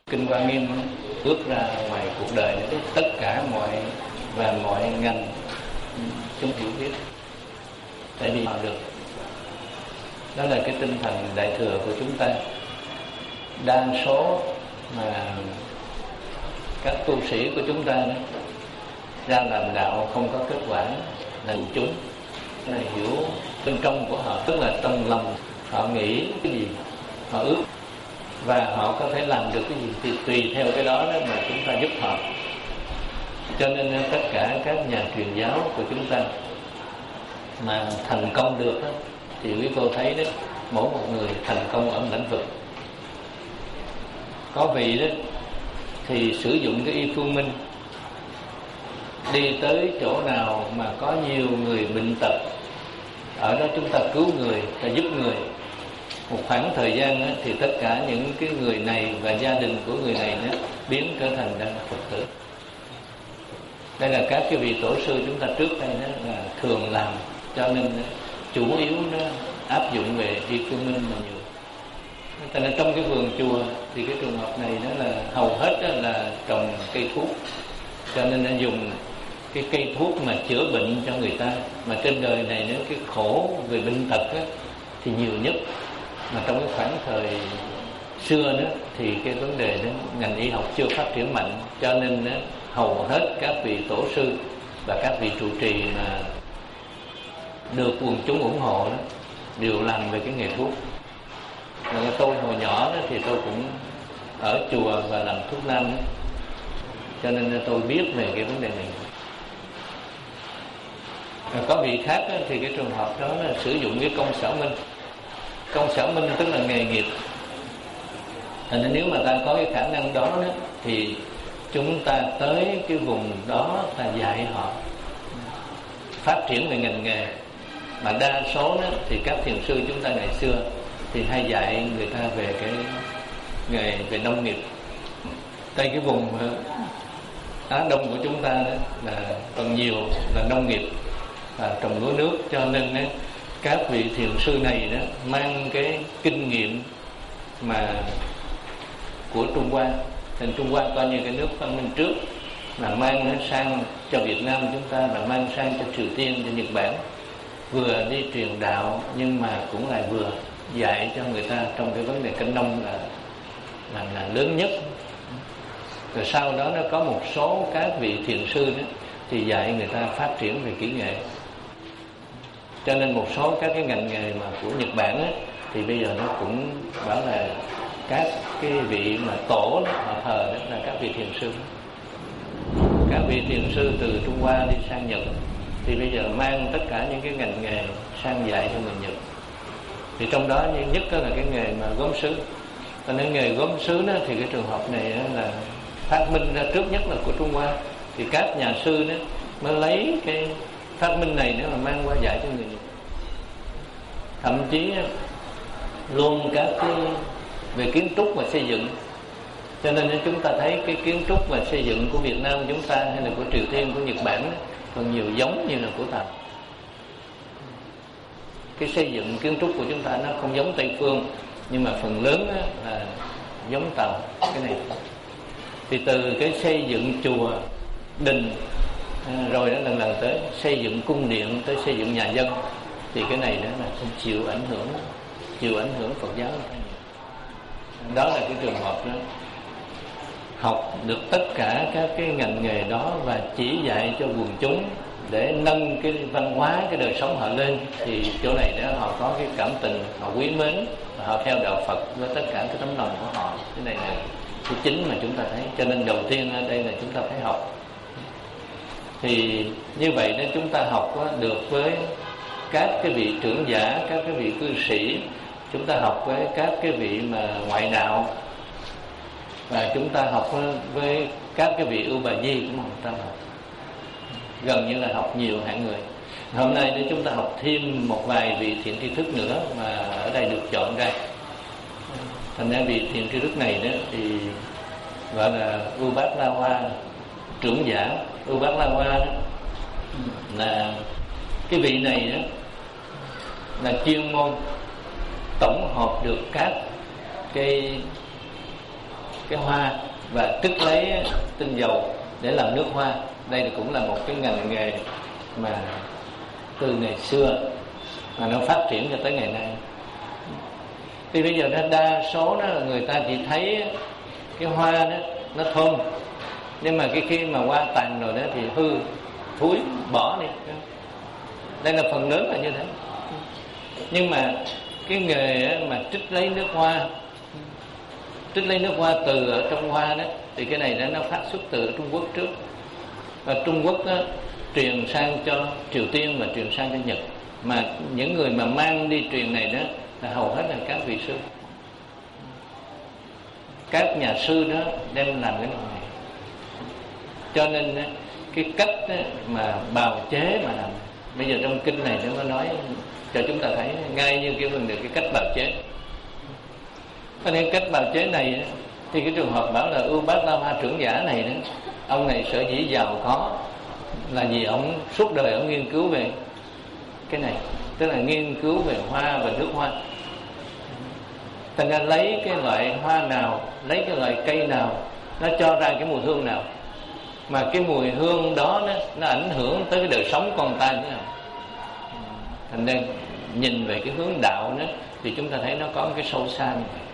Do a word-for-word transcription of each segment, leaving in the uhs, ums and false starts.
Kinh Hoa Nghiêm bước ra ngoài cuộc đời này, tất cả mọi và mọi ngành chúng hiểu biết để đi vào được. Đó là cái tinh thần đại thừa của chúng ta. Đa số mà các tu sĩ của chúng ta đó, ra làm đạo không có kết quả là chúng là hiểu bên trong của họ, tức là trong lòng họ nghĩ cái gì, họ ước và họ có thể làm được cái gì thì tùy theo cái đó, đó mà chúng ta giúp họ. Cho nên tất cả các nhà truyền giáo của chúng ta mà thành công được đó, thì quý cô thấy đó, mỗi một người thành công ở lĩnh vực. Có vị đó thì sử dụng cái y phương minh, đi tới chỗ nào mà có nhiều người bệnh tật, ở đó chúng ta cứu người, ta giúp người. Một khoảng thời gian đó, thì tất cả những cái người này và gia đình của người này đó, biến trở thành ra Phật tử. Đây là các cái vị tổ sư chúng ta trước đây đó là thường làm, cho nên đó, chủ yếu nó áp dụng về y phương minh là nhiều. Cho nên trong cái vườn chùa thì cái trường hợp này đó là hầu hết đó là trồng cây thuốc, cho nên nó dùng cái cây thuốc mà chữa bệnh cho người ta. Mà trên đời này nếu cái khổ về bệnh tật á, thì nhiều nhất. Mà trong cái khoảng thời xưa đó thì cái vấn đề đó ngành y học chưa phát triển mạnh, cho nên đó, hầu hết các vị tổ sư và các vị trụ trì mà được quần chúng ủng hộ đó đều làm về cái nghề thuốc. Mà tôi hồi nhỏ đó thì tôi cũng ở chùa và làm thuốc nam đó, cho nên tôi biết về cái vấn đề này. Và có vị khác đó, thì cái trường hợp đó là sử dụng cái công sở minh. Công sở minh tức là nghề nghiệp. Thành nên nếu mà ta có cái khả năng đó, đó thì chúng ta tới cái vùng đó ta dạy họ phát triển về ngành nghề. Mà đa số đó thì các thiền sư chúng ta ngày xưa thì hay dạy người ta về cái nghề về nông nghiệp. Đây cái vùng Á Đông của chúng ta đó là còn nhiều là nông nghiệp và trồng lúa nước, cho nên đó, các vị thiền sư này đó mang cái kinh nghiệm mà của Trung Hoa. Thành Trung Hoa coi như cái nước văn minh trước, mà mang nó sang cho Việt Nam chúng ta, là mang sang cho Triều Tiên, cho Nhật Bản, vừa đi truyền đạo nhưng mà cũng lại vừa dạy cho người ta trong cái vấn đề canh nông là, là là lớn nhất. Rồi sau đó nó có một số các vị thiền sư đó thì dạy người ta phát triển về kỹ nghệ. Cho nên một số các cái ngành nghề mà của Nhật Bản á, thì bây giờ nó cũng bảo là các cái vị mà tổ đó, họ thờ đó là các vị thiền sư. Các vị thiền sư từ Trung Hoa đi sang Nhật thì bây giờ mang tất cả những cái ngành nghề sang dạy cho người Nhật. Thì trong đó nhất đó là cái nghề mà gốm sứ. Cho nên nghề gốm sứ đó thì cái trường hợp này là phát minh ra trước nhất là của Trung Hoa. Thì các nhà sư đó mới lấy cái phát minh này nếu mà mang qua dạy cho người Nhật. Thậm chí luôn các cái về kiến trúc và xây dựng. Cho nên chúng ta thấy cái kiến trúc và xây dựng của Việt Nam chúng ta hay là của Triều Tiên, của Nhật Bản còn nhiều giống như là của Tàu. Cái xây dựng kiến trúc của chúng ta nó không giống Tây Phương, nhưng mà phần lớn là giống Tàu cái này. Thì từ cái xây dựng chùa, đình, rồi đó lần lần tới xây dựng cung điện, tới xây dựng nhà dân, thì cái này đó là không chịu ảnh hưởng, chịu ảnh hưởng Phật giáo. Đó là cái trường hợp đó. Học được tất cả các cái ngành nghề đó và chỉ dạy cho quần chúng để nâng cái văn hóa, cái đời sống họ lên, thì chỗ này đó họ có cái cảm tình, họ quý mến, họ theo đạo Phật với tất cả cái tấm lòng của họ. Cái này là cái chính mà chúng ta thấy. Cho nên đầu tiên ở đây là chúng ta phải học. Thì như vậy nên chúng ta học được với các cái vị trưởng giả, các cái vị cư sĩ, chúng ta học với các cái vị mà ngoại đạo, và chúng ta học với các cái vị ưu bà di cũng không ta học. Gần như là học nhiều hạng người. Hôm nay để chúng ta học thêm một vài vị thiện tri thức nữa mà ở đây được chọn ra. Thành ra vị thiện tri thức này đó thì gọi là U Bát La Hoa trưởng giả. U Bát La Hoa đó là cái vị này đó là chuyên môn tổng hợp được các cái cái hoa và trích lấy tinh dầu để làm nước hoa. Đây là cũng là một cái ngành nghề mà từ ngày xưa mà nó phát triển cho tới ngày nay. Thì bây giờ đa số đó người ta chỉ thấy cái hoa đó nó thơm, nhưng mà cái khi mà hoa tàn rồi đó thì hư thúi bỏ đi. Đây là phần lớn là như thế. Nhưng mà cái nghề mà trích lấy nước hoa, trích lấy nước hoa từ ở trong hoa đó, thì cái này đó nó phát xuất từ Trung Quốc trước, và Trung Quốc đó truyền sang cho Triều Tiên và truyền sang cho Nhật. Mà những người mà mang đi truyền này đó là hầu hết là các vị sư, các nhà sư đó đem làm cái này. Cho nên cái cách mà bào chế mà làm, bây giờ trong kinh này nó nói cho chúng ta thấy ngay như cái vấn đề cái cách bào chế. Cho nên cách bào chế này thì cái trường hợp bảo là Ưu Bát La Hoa trưởng giả này đó, ông này sở dĩ giàu có là vì ông suốt đời ông nghiên cứu về cái này, tức là nghiên cứu về hoa và nước hoa. Thành ra lấy cái loại hoa nào, lấy cái loại cây nào, nó cho ra cái mùi hương nào, mà cái mùi hương đó nó, nó ảnh hưởng tới cái đời sống con ta như thế nào. Thành ra nhìn về cái hướng đạo đó thì chúng ta thấy nó có một cái sâu xa như vậy.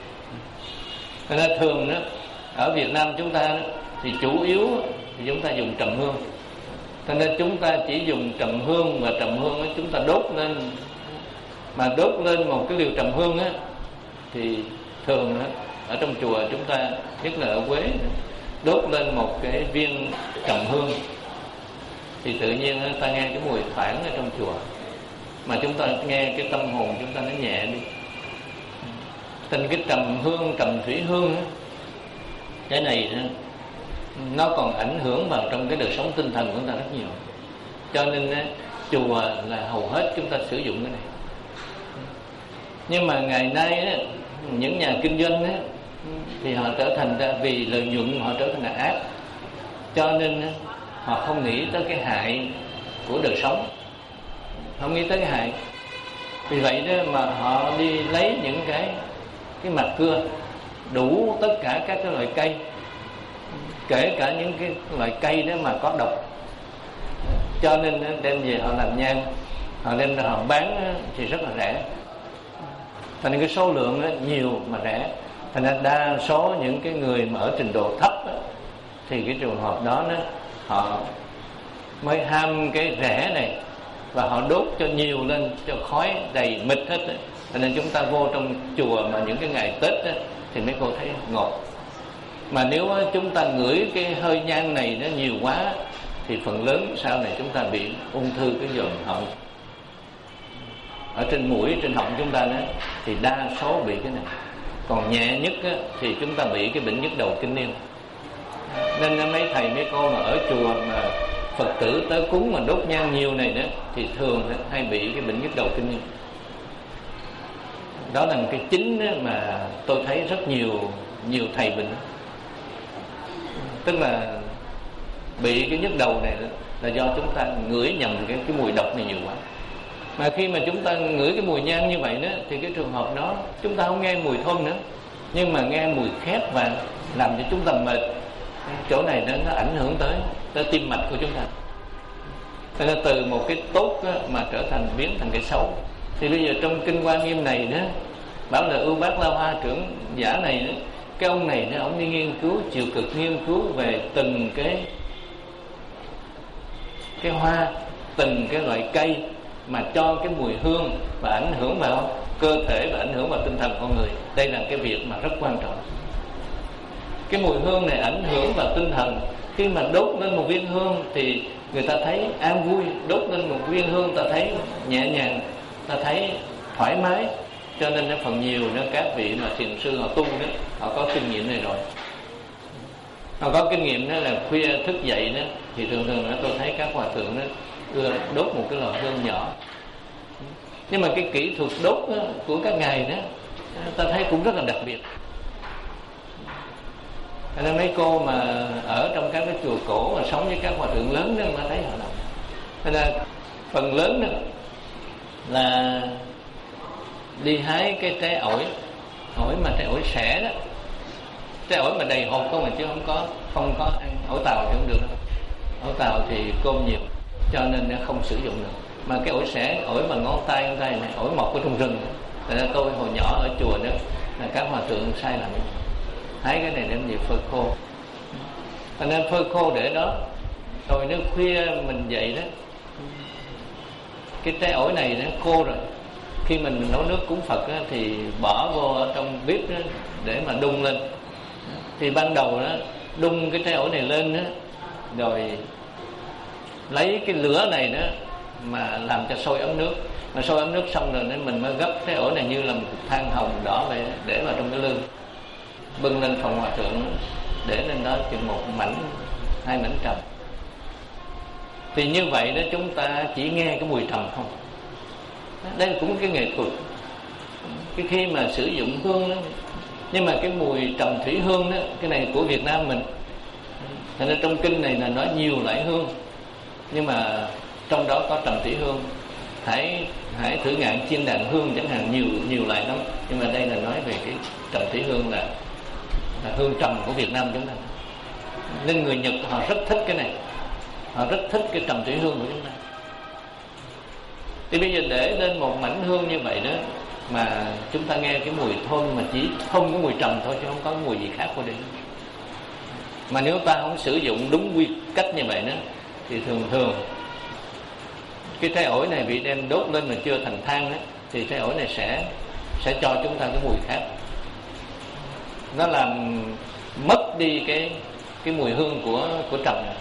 Thành ra thường đó ở Việt Nam chúng ta đó, thì chủ yếu thì chúng ta dùng trầm hương. Cho nên chúng ta chỉ dùng trầm hương, và trầm hương đó chúng ta đốt lên, mà đốt lên một cái liều trầm hương á thì thường đó, ở trong chùa chúng ta, nhất là ở Quế, đốt lên một cái viên trầm hương thì tự nhiên ta nghe cái mùi thoảng ở trong chùa, mà chúng ta nghe cái tâm hồn chúng ta nó nhẹ đi. Tình cái trầm hương, trầm thủy hương á, cái này nó còn ảnh hưởng vào trong cái đời sống tinh thần của chúng ta rất nhiều. Cho nên á, chùa là hầu hết chúng ta sử dụng cái này. Nhưng mà ngày nay á, những nhà kinh doanh á, thì họ trở thành ra vì lợi nhuận họ trở thành là ác, cho nên á, họ không nghĩ tới cái hại của đời sống, không nghĩ tới cái hại. Vì vậy đó mà họ đi lấy những cái cái mặt cưa, đủ tất cả các cái loại cây, kể cả những cái loại cây đó mà có độc, cho nên đem về họ làm nhang, họ đem ra họ bán thì rất là rẻ. Thành cái số lượng nhiều mà rẻ. Thành ra đa số những cái người mà ở trình độ thấp đó, thì cái trường hợp đó, đó họ mới ham cái rẻ này, và họ đốt cho nhiều lên, cho khói đầy mịt hết đó. Cho nên chúng ta vô trong chùa mà những cái ngày Tết đó, thì mấy cô thấy ngột. Mà nếu chúng ta ngửi cái hơi nhang này nó nhiều quá thì phần lớn sau này chúng ta bị ung thư cái giòm họng, ở trên mũi, trên họng chúng ta đó, thì đa số bị cái này. Còn nhẹ nhất á, thì chúng ta bị cái bệnh nhức đầu kinh niên. Nên mấy thầy mấy cô mà ở chùa mà Phật tử tới cúng mà đốt nhang nhiều này đó, thì thường đó, hay bị cái bệnh nhức đầu kinh niên. Đó là một cái chính đó mà tôi thấy rất nhiều nhiều thầy bệnh. Tức là bị cái nhức đầu này đó, là do chúng ta ngửi nhầm cái, cái mùi độc này nhiều quá. Mà khi mà chúng ta ngửi cái mùi nhang như vậy đó, thì cái trường hợp đó chúng ta không nghe mùi thơm nữa, nhưng mà nghe mùi khét và làm cho chúng ta mệt. Chỗ này đó, nó ảnh hưởng tới tới tim mạch của chúng ta. Cho nên từ một cái tốt đó, mà trở thành biến thành cái xấu. Thì bây giờ trong kinh Hoa Nghiêm này đó, bảo là Ưu Bát La Hoa trưởng giả này đó, cái ông này đó, ông đi nghiên cứu, chịu cực nghiên cứu về từng cái cái hoa, từng cái loại cây mà cho cái mùi hương và ảnh hưởng vào cơ thể và ảnh hưởng vào tinh thần con người. Đây là cái việc mà rất quan trọng. Cái mùi hương này ảnh hưởng vào tinh thần. Khi mà đốt lên một viên hương thì người ta thấy an vui, đốt lên một viên hương ta thấy nhẹ nhàng, ta thấy thoải mái. Cho nên nó phần nhiều đó, các vị mà thiền sư họ tu đó, họ có kinh nghiệm này rồi. Họ có kinh nghiệm đó là khuya thức dậy đó, thì thường thường đó, tôi thấy các hòa thượng đó đưa đốt một cái lò hương nhỏ. Nhưng mà cái kỹ thuật đốt đó, của các ngài đó, ta thấy cũng rất là đặc biệt. Nên mấy cô mà ở trong các cái chùa cổ mà sống với các hòa thượng lớn đó, mà thấy họ làm. Nên là phần lớn đó là đi hái cái trái ổi, ổi mà trái ổi xẻ đó, Trái ổi mà đầy hột không mà chứ không có không có ăn. Ổi tàu thì không được đâu. Ổi tàu thì cơm nhiều cho nên nó không sử dụng được. Mà cái ổi sẻ, ổi mà ngón tay ngón tay này, ổi mọc ở trong rừng. Tại nên tôi hồi nhỏ ở chùa đó là các hòa thượng sai làm hái cái này đem về phơi khô. Cho nên phơi khô để đó. Rồi nếu khuya mình dậy đó, cái trái ổi này nó khô rồi, khi mình nấu nước cúng Phật á, thì bỏ vô ở trong bếp đó, để mà đun lên. Thì ban đầu đó đun cái trái ổi này lên đó, rồi lấy cái lửa này đó mà làm cho sôi ấm nước. Mà sôi ấm nước xong rồi nên mình mới gấp trái ổi này như là một than hồng đỏ vậy, để vào trong cái lư, bưng lên phòng hòa thượng, để lên đó chừng một mảnh hai mảnh trầm. Thì như vậy đó chúng ta chỉ nghe cái mùi trầm không. Đây cũng cái nghệ thuật. Cái khi mà sử dụng hương đó, nhưng mà cái mùi trầm thủy hương đó, cái này của Việt Nam mình. Thành ra trong kinh này là nói nhiều loại hương, nhưng mà trong đó có trầm thủy hương. Hãy hãy thử ngạn chiên đàn hương chẳng hạn, nhiều nhiều loại lắm. Nhưng mà đây là nói về cái trầm thủy hương, là, là hương trầm của Việt Nam chúng ta. Nên người Nhật họ rất thích cái này, họ rất thích cái trầm thủy hương của chúng ta. Thì bây giờ để lên một mảnh hương như vậy đó, mà chúng ta nghe cái mùi thơm mà chỉ không có mùi trầm thôi, chứ không có mùi gì khác của đây. Mà nếu ta không sử dụng đúng quy cách như vậy đó, thì thường thường cái trái ổi này bị đem đốt lên mà chưa thành than đó, thì trái ổi này sẽ sẽ cho chúng ta cái mùi khác. Nó làm mất đi cái cái mùi hương của của trầm này.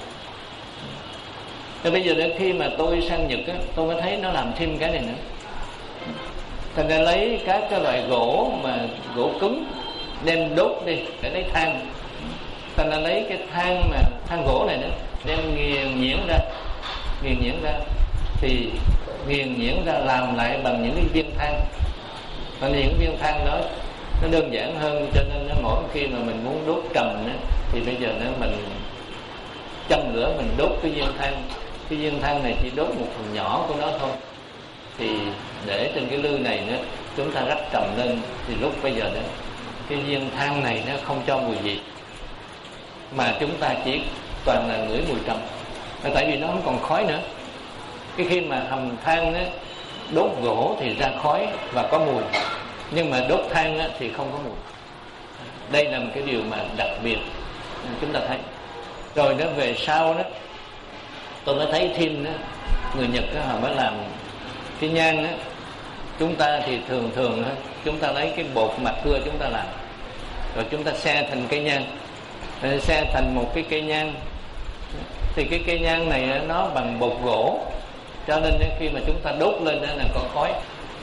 Thì bây giờ đến khi mà tôi sang Nhật á, tôi mới thấy nó làm thêm cái này nữa. Thành ra lấy các cái loại gỗ mà gỗ cứng đem đốt đi để lấy than. Thành ra lấy cái than mà than gỗ này nữa đem nghiền nhuyễn ra, nghiền nhuyễn ra thì nghiền nhuyễn ra làm lại bằng những cái viên than. Và những viên than đó nó đơn giản hơn, cho nên nó mỗi khi mà mình muốn đốt trầm đó, thì bây giờ nó mình châm lửa mình đốt cái viên than. Cái viên than này chỉ đốt một phần nhỏ của nó thôi, thì để trên cái lư này nữa chúng ta rắc trầm lên, thì lúc bây giờ đó cái viên than này nó không cho mùi gì, mà chúng ta chỉ toàn là ngửi mùi trầm. Tại vì nó không còn khói nữa. Cái khi mà hầm than đó, đốt gỗ thì ra khói và có mùi, nhưng mà đốt than đó, thì không có mùi. Đây là một cái điều mà đặc biệt chúng ta thấy. Rồi đó về sau đó tôi mới thấy thêm đó, người Nhật đó, họ mới làm cái nhang đó. Chúng ta thì thường thường đó, chúng ta lấy cái bột mặt cưa chúng ta làm, rồi chúng ta xe thành cây nhang, rồi xe thành một cái cây nhang. Thì cái cây nhang này nó bằng bột gỗ, cho nên khi mà chúng ta đốt lên đó là có khói.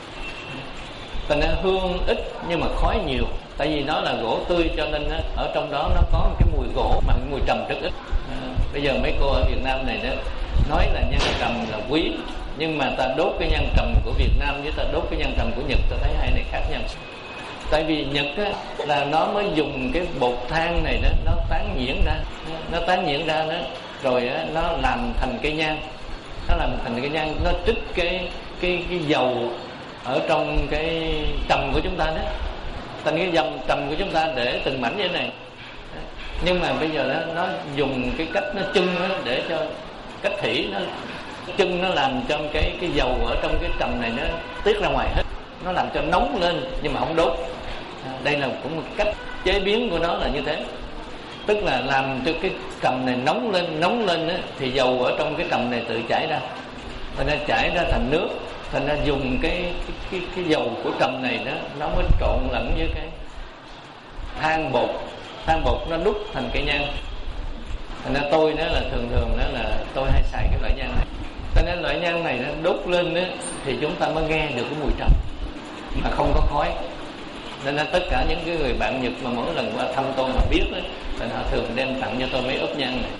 Thành ra hương ít nhưng mà khói nhiều. Tại vì nó là gỗ tươi, cho nên ở trong đó nó có một cái mùi gỗ mà mùi trầm rất ít. À, bây giờ mấy cô ở Việt Nam này đó nói là nhang trầm là quý, nhưng mà ta đốt cái nhang trầm của Việt Nam với ta đốt cái nhang trầm của Nhật, ta thấy hai này khác nhau. Tại vì Nhật á, là nó mới dùng cái bột than này đó, nó tán nhuyễn ra, nó tán nhuyễn ra đó, rồi á, nó làm thành cái nhang, nó làm thành cái nhang, nó trích cái cái cái dầu ở trong cái trầm của chúng ta đó, thành cái dòng trầm của chúng ta để từng mảnh như thế này. Nhưng mà bây giờ đó, nó dùng cái cách nó chưng đó để cho cách thủy, nó chưng nó làm cho cái cái dầu ở trong cái trầm này nó tiết ra ngoài hết, nó làm cho nóng lên nhưng mà không đốt. À, đây là cũng một cách chế biến của nó là như thế, tức là làm cho cái trầm này nóng lên, nóng lên đó, thì dầu ở trong cái trầm này tự chảy ra, và nó chảy ra thành nước. Thành ra dùng cái cái, cái cái dầu của trầm này đó, nó mới trộn lẫn với cái than bột, than bột nó đúc thành cái nhang. Thành ra tôi đó là thường thường đó là tôi hay xài cái loại nhang này. Cho nên loại nhang này nó đốt lên đó, thì chúng ta mới nghe được cái mùi trầm mà không có khói. Nên là tất cả những cái người bạn Nhật mà mỗi lần qua thăm tôi mà biết đó, thì họ thường đem tặng cho tôi mấy ốp nhang này.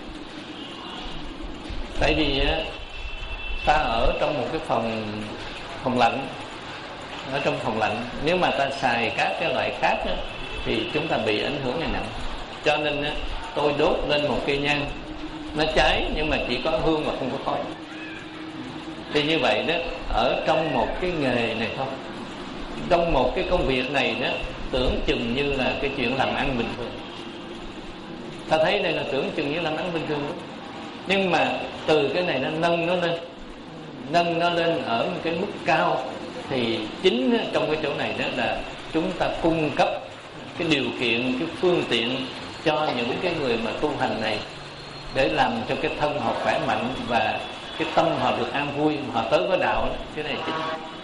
Tại vì ta ở trong một cái phòng phòng lạnh, ở trong phòng lạnh, nếu mà ta xài các cái loại khác đó, thì chúng ta bị ảnh hưởng này nặng. Cho nên đó, tôi đốt lên một cây nhang, nó cháy nhưng mà chỉ có hương mà không có khói. Thì như vậy đó, ở trong một cái nghề này thôi, trong một cái công việc này đó, tưởng chừng như là cái chuyện làm ăn bình thường, Ta thấy đây là tưởng chừng như làm ăn bình thường, nhưng mà từ cái này nó nâng nó lên, nâng nó lên ở một cái mức cao, thì chính trong cái chỗ này đó là chúng ta cung cấp cái điều kiện, cái phương tiện cho những cái người mà tu hành này, để làm cho cái thân họ khỏe mạnh và cái tâm họ được an vui, họ tới với đạo. Cái này chính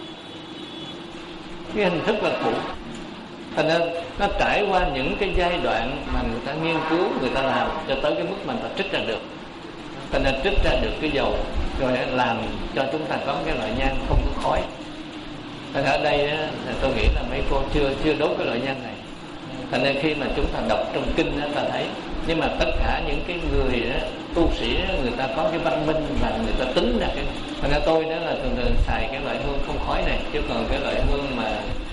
cái hình thức là cũ. Thành ra nó trải qua những cái giai đoạn mà người ta nghiên cứu, người ta làm cho tới cái mức mà người ta trích ra được. Thành ra trích ra được cái dầu rồi làm cho chúng ta có cái loại nhang không có khói. Thành ra ở đây á, tôi nghĩ là mấy cô chưa chưa đốt cái loại nhang này. Thành ra khi mà chúng ta đọc trong kinh á, ta thấy, nhưng mà tất cả những cái người đó, tu sĩ đó, người ta có cái văn minh và người ta tính ra cái. Thành ra tôi đó là thường thường xài cái loại hương không khói này, chứ còn cái loại hương mà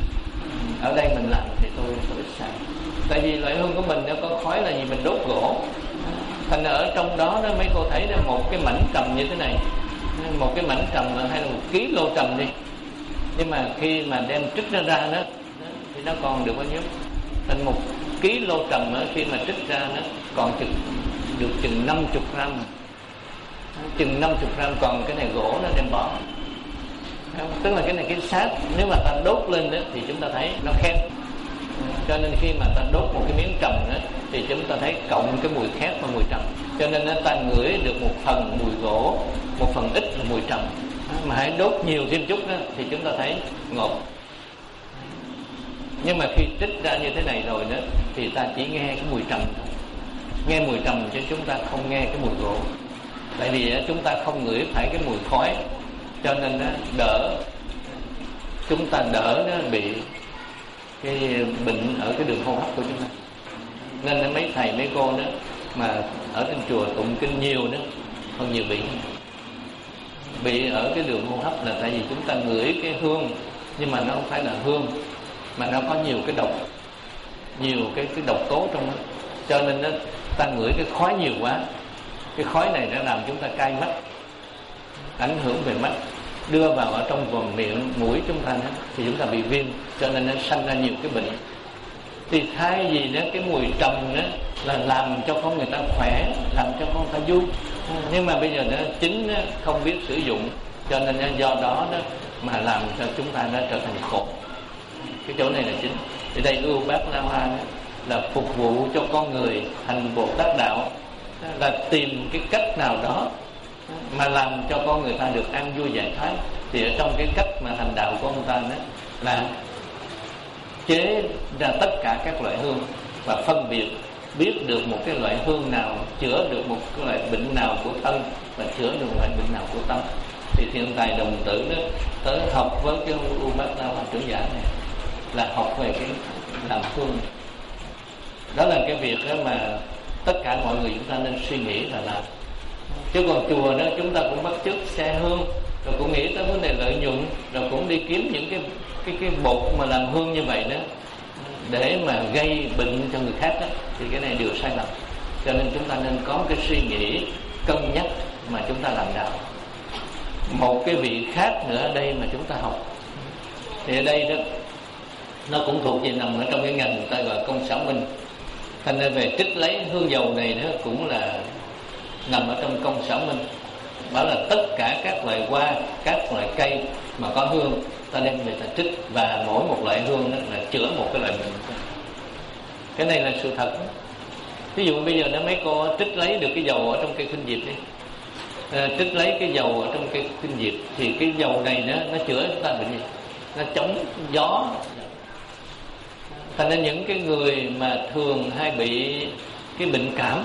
ở đây mình làm thì tôi tôi ít xài. Tại vì loại hương của mình nó có khói là gì, mình đốt gỗ. Thành ra ở trong đó đó mấy cô thấy đó, một cái mảnh trầm như thế này, một cái mảnh trầm hay là một ký lô trầm đi, nhưng mà khi mà đem trích nó ra đó thì nó còn được bao nhiêu? Thành một ký lô trầm đó, khi mà trích ra nó còn chừng được chừng năm mươi gram, chừng năm mươi gram, còn cái này gỗ nó đem bỏ. Tức là cái này cái xác, nếu mà ta đốt lên đó thì chúng ta thấy nó khét. Cho nên khi mà ta đốt một cái miếng trầm đó thì chúng ta thấy cộng cái mùi khét và mùi trầm. Cho nên ta ngửi được một phần mùi gỗ, một phần ít là mùi trầm. Mà hãy đốt nhiều thêm chút đó thì chúng ta thấy ngọt. Nhưng mà khi trích ra như thế này rồi đó thì ta chỉ nghe cái mùi trầm thôi. Nghe mùi trầm chứ chúng ta không nghe cái mùi gỗ. Tại vì chúng ta không ngửi phải cái mùi khói, cho nên nó đỡ, chúng ta đỡ nó bị cái bệnh ở cái đường hô hấp của chúng ta. Nên mấy thầy mấy cô đó mà ở trên chùa tụng kinh nhiều đó, còn nhiều bị bị ở cái đường hô hấp là tại vì chúng ta ngửi cái hương, nhưng mà nó không phải là hương, mà nó có nhiều cái độc, nhiều cái cái độc tố trong đó. Cho nên nó ta ngửi cái khói nhiều quá, cái khói này đã làm chúng ta cay mắt, ảnh hưởng về mắt, đưa vào ở trong vòm miệng mũi chúng ta đó, thì chúng ta bị viêm, cho nên nó sanh ra nhiều cái bệnh. Thì thay vì đó cái mùi trầm đó là làm cho con người ta khỏe, làm cho con người ta vui, nhưng mà bây giờ nó chính nó không biết sử dụng, cho nên do đó đó mà làm cho chúng ta nó trở thành khổ. Cái chỗ này là chính. Thì đây ưu bát la hoa đó là phục vụ cho con người hành Bồ Tát đạo, là tìm cái cách nào đó mà làm cho con người ta được an vui giải thoát. Thì ở trong cái cách mà hành đạo của ông ta đó là chế ra tất cả các loại hương và phân biệt, biết được một cái loại hương nào chữa được một cái loại bệnh nào của thân và chữa được một loại bệnh nào của tâm. Thì Thiên Tài Đồng Tử đó tới học với cái U Bát La Hoa trưởng giả này là học về cái làm hương. Đó là cái việc đó mà tất cả mọi người chúng ta nên suy nghĩ là làm. Chứ còn chùa đó chúng ta cũng bắt chước xe hương, rồi cũng nghĩ tới vấn đề lợi nhuận, rồi cũng đi kiếm những cái cái cái bột mà làm hương như vậy đó để mà gây bệnh cho người khác đó, thì cái này đều sai lầm. Cho nên chúng ta nên có cái suy nghĩ cân nhắc mà chúng ta làm đạo. Một cái vị khác nữa ở đây mà chúng ta học, thì ở đây đó nó cũng thuộc về nằm ở trong cái ngành người ta gọi công xảo minh. Thành ra về trích lấy hương dầu này đó cũng là nằm ở trong công xảo minh. Bảo là tất cả các loại hoa, các loại cây mà có hương ta đem về ta trích, và mỗi một loại hương đó là chữa một cái loại bệnh. Cái này là sự thật. Ví dụ bây giờ nó mấy cô trích lấy được cái dầu ở trong cây khuynh diệp đi, à, trích lấy cái dầu ở trong cây khuynh diệp, thì cái dầu này nó nó chữa chúng ta bệnh gì? Nó chống gió. Thành ra những cái người mà thường hay bị cái bệnh cảm,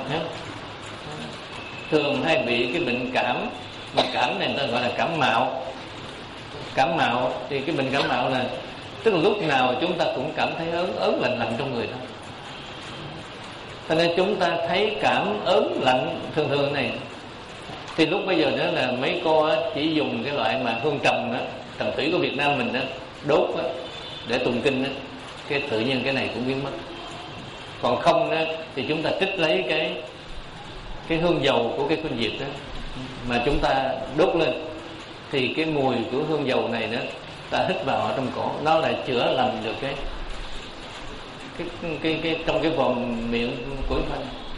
thường hay bị cái bệnh cảm, mà cảm này người ta gọi là cảm mạo. Cảm mạo thì cái bệnh cảm mạo là tức là lúc nào chúng ta cũng cảm thấy ớn ớn lạnh lạnh trong người thôi. Cho nên chúng ta thấy cảm ớn lạnh thường thường này, thì lúc bây giờ đó là mấy cô chỉ dùng cái loại mà hương trầm đó, trầm thủy của Việt Nam mình đó, đốt đó, để tụng kinh đó, cái tự nhiên cái này cũng biến mất. Còn không đó thì chúng ta trích lấy cái cái hương dầu của cái khuynh diệp đó mà chúng ta đốt lên, thì cái mùi của hương dầu này đó ta hít vào ở trong cổ, nó lại chữa lành được cái cái cái, cái trong cái vòm miệng của mình.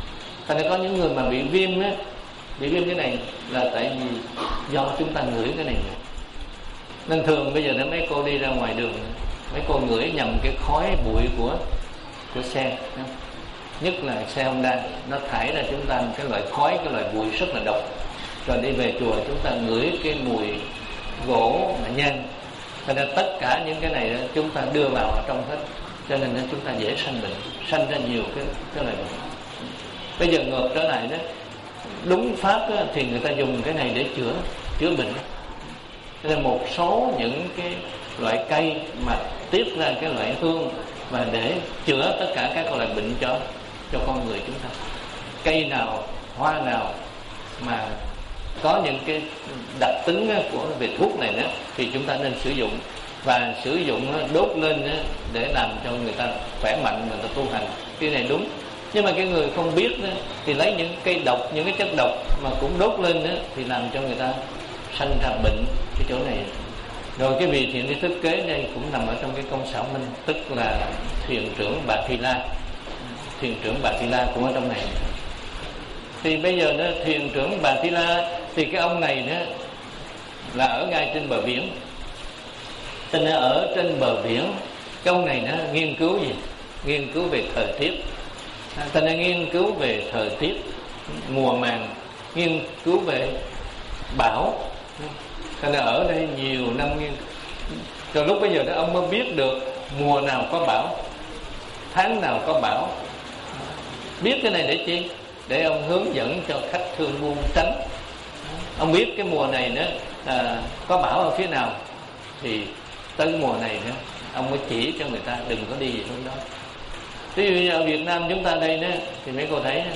Thành ra có những người mà bị viêm á, bị viêm cái này là tại vì do chúng ta ngửi cái này. Nên thường bây giờ nếu mấy cô đi ra ngoài đường, mấy cô ngửi nhầm cái khói bụi của của xe, nhất là xe Honda, nó thải ra chúng ta cái loại khói, cái loại bụi rất là độc. Rồi đi về chùa chúng ta ngửi cái mùi gỗ mà nhang. Cho nên tất cả những cái này đó, chúng ta đưa vào ở trong hết, cho nên chúng ta dễ sanh bệnh, sanh ra nhiều cái cái loại bệnh. Bây giờ ngược trở lại đó, đúng pháp đó, thì người ta dùng cái này để chữa chữa bệnh. Cho nên một số những cái loại cây mà tiết ra cái loại hương và để chữa tất cả các loại bệnh cho cho con người chúng ta. Cây nào, hoa nào mà có những cái đặc tính của về thuốc này đó thì chúng ta nên sử dụng, và sử dụng đốt lên để làm cho người ta khỏe mạnh, người ta tu hành. Cái này đúng. Nhưng mà cái người không biết đó, thì lấy những cây độc, những cái chất độc mà cũng đốt lên đó, thì làm cho người ta sanh ra bệnh cái chỗ này. Rồi cái vị thiện tri thức kế đây cũng nằm ở trong cái công xảo minh, tức là thuyền trưởng Bà Thi La. Thuyền trưởng Bà Thi La cũng ở trong này. Thì bây giờ đó, thuyền trưởng Bà Thi La thì cái ông này đó là ở ngay trên bờ biển. Cho nên ở trên bờ biển, cái ông này nó nghiên cứu gì? Nghiên cứu về thời tiết. Cho nên nghiên cứu về thời tiết, mùa màng, nghiên cứu về bão. Cho nên ở đây nhiều năm nghiên cứu. Rồi lúc bây giờ đó ông mới biết được mùa nào có bão, tháng nào có bão. Biết cái này để chi? Để ông hướng dẫn cho khách thương buôn tránh. Ông biết cái mùa này nữa à, có bão ở phía nào, thì tới mùa này nữa ông mới chỉ cho người ta đừng có đi về hướng đó. Ví dụ ở Việt Nam chúng ta đây nữa, thì mấy cô thấy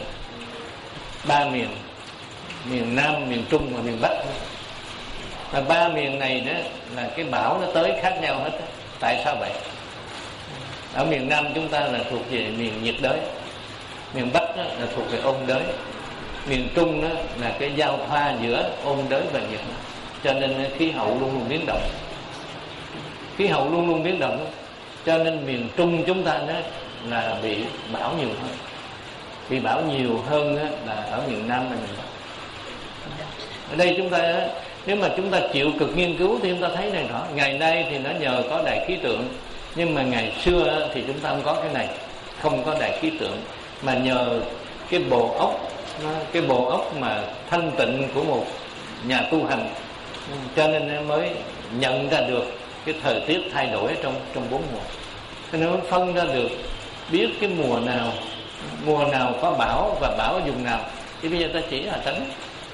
ba miền, miền Nam, miền Trung và miền Bắc. Và ba miền này nữa là cái bão nó tới khác nhau hết. Tại sao vậy? Ở miền Nam chúng ta là thuộc về miền nhiệt đới, miền Bắc đó là thuộc về ôn đới, miền Trung đó là cái giao thoa giữa ôn đới và nhiệt. Cho nên khí hậu luôn luôn biến động. Khí hậu luôn luôn biến động, cho nên miền Trung chúng ta đó là bị bão nhiều hơn. Bị bão nhiều hơn đó là ở miền Nam và miền Bắc. Ở đây chúng ta, nếu mà chúng ta chịu cực nghiên cứu thì chúng ta thấy này rõ. Ngày nay thì nó nhờ có đài khí tượng, nhưng mà ngày xưa thì chúng ta không có cái này, không có đài khí tượng, mà nhờ cái bộ óc, cái bộ óc mà thanh tịnh của một nhà tu hành, cho nên mới nhận ra được cái thời tiết thay đổi trong trong bốn mùa. Cho nên mới phân ra được, biết cái mùa nào, mùa nào có bão và bão ở vùng nào. Thì bây giờ ta chỉ là tránh.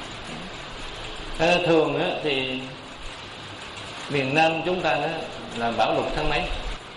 Thường á, thì miền Nam chúng ta đó là bão lụt tháng mấy.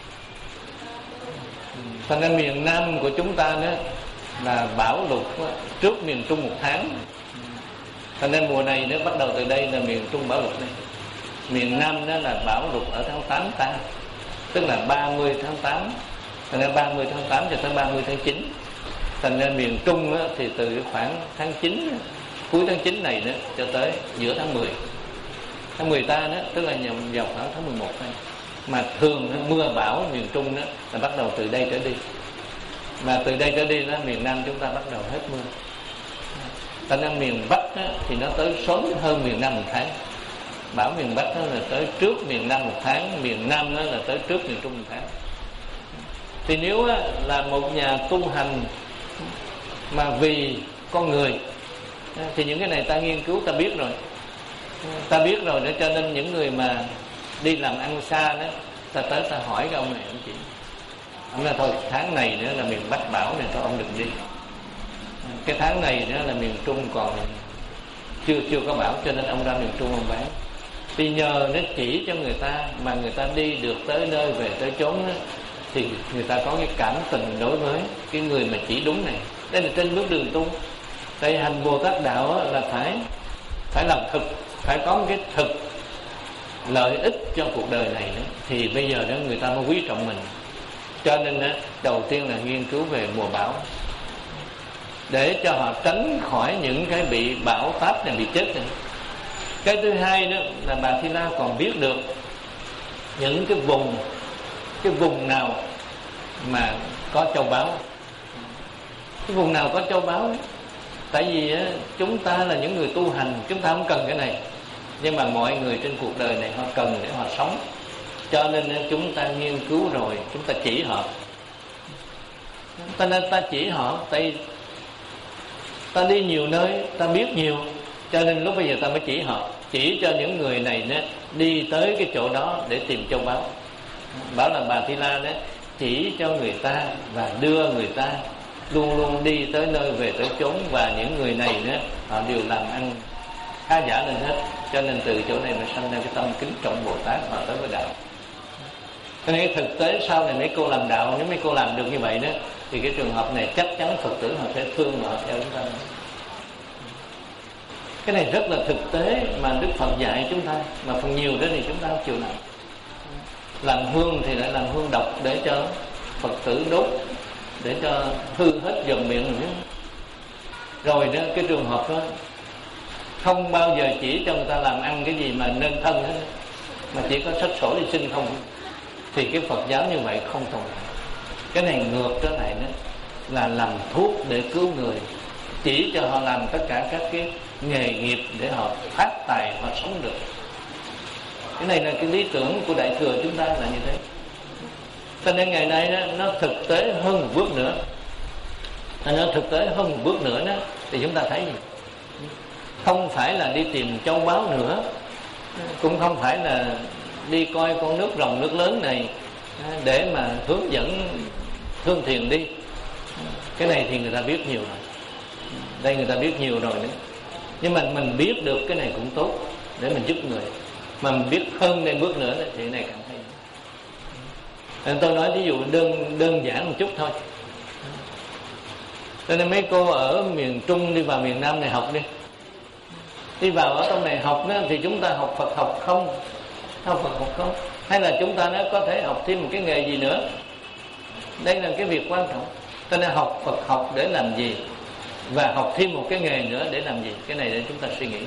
Thành ra miền Nam của chúng ta đó là bão lụt trước miền Trung một tháng. Thành ra mùa này nó bắt đầu từ đây là miền Trung bão lụt đây. Miền Nam đó là bão lụt ở tháng tám ta, tức là ba mươi tháng tám. Thành ra ba mươi tháng tám cho tới ba mươi tháng chín. Thành ra miền Trung đó, thì từ khoảng tháng chín, cuối tháng chín này đó cho tới giữa tháng mười. Tháng mười ta đó, tức là vào khoảng tháng mười một này. Mà thường đó, mưa bão miền Trung đó là bắt đầu từ đây trở đi. Mà từ đây trở đi đó, miền Nam chúng ta bắt đầu hết mưa. Thành ra miền Bắc đó, thì nó tới sớm hơn miền Nam một tháng. Bão miền Bắc đó là tới trước miền Nam một tháng, miền Nam đó là tới trước miền Trung một tháng. Thì nếu đó, là một nhà tu hành mà vì con người, thì những cái này ta nghiên cứu, ta biết rồi. Ta biết rồi, để cho nên những người mà đi làm ăn xa đó, ta tới ta hỏi cái ông này, ông chị, ông nói thôi tháng này nữa là miền Bắc bão này, thôi ông đừng đi. Cái tháng này nữa là miền Trung còn chưa chưa có bão, cho nên ông ra miền Trung ông bán. Thì nhờ nó chỉ cho người ta mà người ta đi được tới nơi về tới chốn đó, thì người ta có cái cảm tình đối với cái người mà chỉ đúng này. Đây là trên bước đường tu. Tại hành Bồ Tát đạo là phải phải làm thực, phải có một cái thực lợi ích cho cuộc đời này nữa. Thì bây giờ đó người ta mới quý trọng mình. Cho nên đó, đầu tiên là nghiên cứu về mùa bão, để cho họ tránh khỏi những cái bị bão táp này, bị chết này. Cái thứ hai đó là bà Thi La còn biết được những cái vùng, cái vùng nào mà có châu báu. Cái vùng nào có châu báu ấy, Tại vì á, chúng ta là những người tu hành, chúng ta không cần cái này, nhưng mà mọi người trên cuộc đời này họ cần để họ sống. Cho nên á, chúng ta nghiên cứu rồi chúng ta chỉ họ. Ta nên ta chỉ họ, tại ta đi nhiều nơi, ta biết nhiều, cho nên lúc bây giờ ta mới chỉ họ, chỉ cho những người này đó, đi tới cái chỗ đó để tìm châu báu. Bảo là Bà Thi La đó chỉ cho người ta và đưa người ta luôn luôn đi tới nơi về tới chốn, và những người này đó họ đều làm ăn khá giả lên hết. Cho nên từ chỗ này mà sanh ra cái tâm kính trọng Bồ Tát, họ tới với đạo. Cho nên thực tế sau này mấy cô làm đạo, nếu mấy cô làm được như vậy đó, thì cái trường hợp này chắc chắn Phật tử họ sẽ thương họ theo chúng ta. Cái này rất là thực tế mà Đức Phật dạy chúng ta, mà phần nhiều đó thì chúng ta không chịu làm. Làm hương thì lại làm hương độc để cho Phật tử đốt, để cho hư hết dòng miệng rồi. Rồi đó, cái trường hợp đó không bao giờ chỉ cho người ta làm ăn cái gì mà nên thân hết, mà chỉ có sách sổ đi sinh không, thì cái Phật giáo như vậy không tồn tại. Cái này ngược trở lại đó là làm thuốc để cứu người, chỉ cho họ làm tất cả các cái nghề nghiệp để họ phát tài, họ sống được. Cái này là cái lý tưởng của Đại Thừa chúng ta là như thế. Cho nên ngày nay đó, nó thực tế hơn một bước nữa. Nó thực tế hơn một bước nữa đó, thì chúng ta thấy gì? Không phải là đi tìm châu báu nữa, cũng không phải là đi coi con nước rồng nước lớn này để mà hướng dẫn thương thiền đi. Cái này thì người ta biết nhiều rồi, đây người ta biết nhiều rồi nữa. Nhưng mà mình biết được cái này cũng tốt để mình giúp người, mà mình biết hơn đây bước nữa thì cái này càng hay. Nên tôi nói ví dụ đơn đơn giản một chút thôi. Cho nên mấy cô ở miền Trung đi vào miền Nam này học đi, đi vào ở trong này học đó, thì chúng ta học Phật học không, học Phật học không, hay là chúng ta nó có thể học thêm một cái nghề gì nữa. Đây là cái việc quan trọng. Cho nên học Phật học để làm gì, và học thêm một cái nghề nữa để làm gì, cái này để chúng ta suy nghĩ.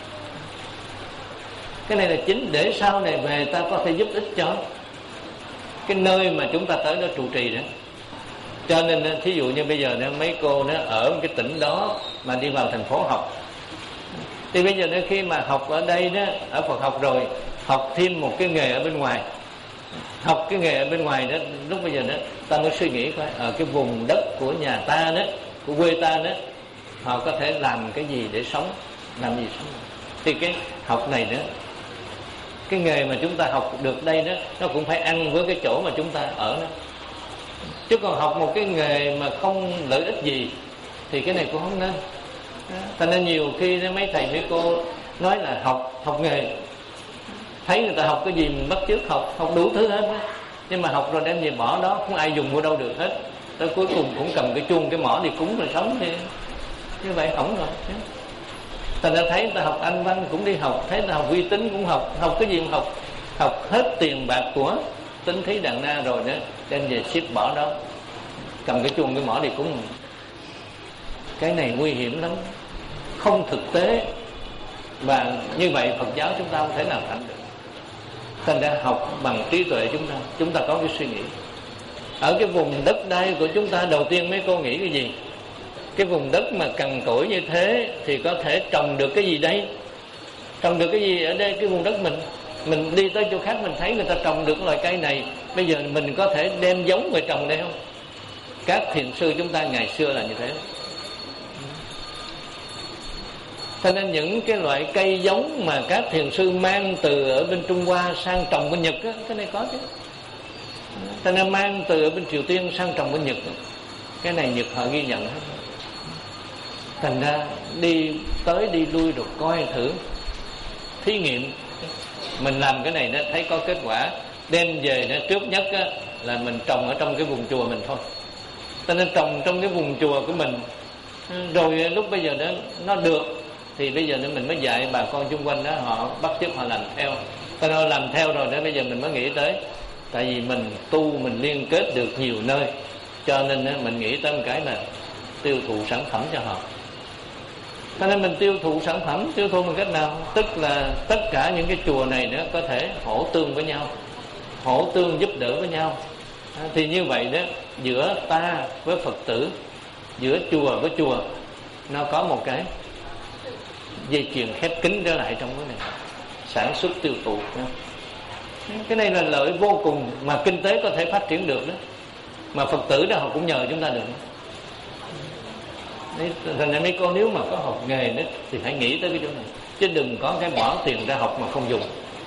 Cái này là chính để sau này về ta có thể giúp ích cho cái nơi mà chúng ta tới đó trụ trì đó. Cho nên thí dụ như bây giờ đó, mấy cô nó ở cái tỉnh đó mà đi vào thành phố học, thì bây giờ đó, khi mà học ở đây đó, ở Phật học rồi, học thêm một cái nghề ở bên ngoài, học cái nghề ở bên ngoài đó, lúc bây giờ đó ta mới suy nghĩ coi ở cái vùng đất của nhà ta đó, của quê ta đó, họ có thể làm cái gì để sống, làm gì sống. Thì cái học này nữa, cái nghề mà chúng ta học được đây đó, nó cũng phải ăn với cái chỗ mà chúng ta ở đó. Chứ còn học một cái nghề mà không lợi ích gì thì cái này cũng không nên. Cho nên nhiều khi mấy thầy mấy cô nói là học học nghề, thấy người ta học cái gì mình bắt chước học, học đủ thứ hết đó. Nhưng mà học rồi đem về bỏ đó, không ai dùng vô đâu được hết. Tới cuối cùng cũng cầm cái chuông cái mỏ đi cúng rồi sống thì như vậy hỏng rồi. Thành ra thấy người ta học Anh văn cũng đi học, thấy người ta học vi tính cũng học, học cái gì cũng học, học hết tiền bạc của tính thí đàn na rồi đó, đem về ship bỏ đó, cầm cái chuông cái mỏ đi cúng. Cái này nguy hiểm lắm, không thực tế, và như vậy Phật giáo chúng ta không thể nào thành được. Thành ra học bằng trí tuệ chúng ta, chúng ta có cái suy nghĩ. Ở cái vùng đất đai của chúng ta, đầu tiên mấy cô nghĩ cái gì? Cái vùng đất mà cằn cỗi như thế thì có thể trồng được cái gì đây? Trồng được cái gì ở đây, cái vùng đất mình? Mình đi tới chỗ khác mình thấy người ta trồng được loại cây này, bây giờ mình có thể đem giống về trồng đây không? Các thiền sư chúng ta ngày xưa là như thế. Cho nên những cái loại cây giống mà các thiền sư mang từ ở bên Trung Hoa sang trồng bên Nhật á, cái này có chứ. Cho nên mang từ ở bên Triều Tiên sang trồng bên Nhật á, cái này Nhật họ ghi nhận hết. Thành ra đi tới đi lui rồi coi thử, thí nghiệm, mình làm cái này đó thấy có kết quả, đem về đó trước nhất á, là mình trồng ở trong cái vùng chùa mình thôi. Cho nên trồng trong cái vùng chùa của mình, rồi lúc bây giờ đó nó được thì bây giờ nữa mình mới dạy bà con xung quanh đó, họ bắt chước họ làm theo. Cho nên làm theo rồi đó, bây giờ mình mới nghĩ tới, tại vì mình tu mình liên kết được nhiều nơi, cho nên đó, mình nghĩ tới một cái là tiêu thụ sản phẩm cho họ. Cho nên mình tiêu thụ sản phẩm, tiêu thụ bằng cách nào? Tức là tất cả những cái chùa này nữa có thể hỗ tương với nhau, hỗ tương giúp đỡ với nhau. Thì như vậy đó, giữa ta với Phật tử, giữa chùa với chùa, nó có một cái dây chuyền khép kín trở lại trong cái này, sản xuất tiêu thụ. Cái này là lợi vô cùng mà kinh tế có thể phát triển được đó, mà Phật tử đó họ cũng nhờ chúng ta được. Thành ra mấy con nếu mà có học nghề đó thì phải nghĩ tới cái chỗ này, chứ đừng có cái bỏ tiền ra học mà không dùng.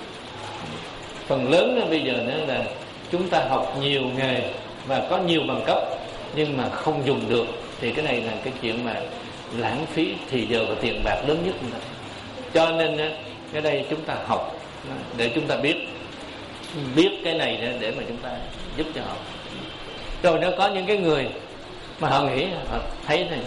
Phần lớn đó bây giờ nữa là chúng ta học nhiều nghề và có nhiều bằng cấp nhưng mà không dùng được, thì cái này là cái chuyện mà lãng phí thì giờ và tiền bạc lớn nhất. Cho nên cái đây chúng ta học để chúng ta biết biết cái này để mà chúng ta giúp cho họ. Rồi nó có những cái người mà họ nghĩ, họ thấy này,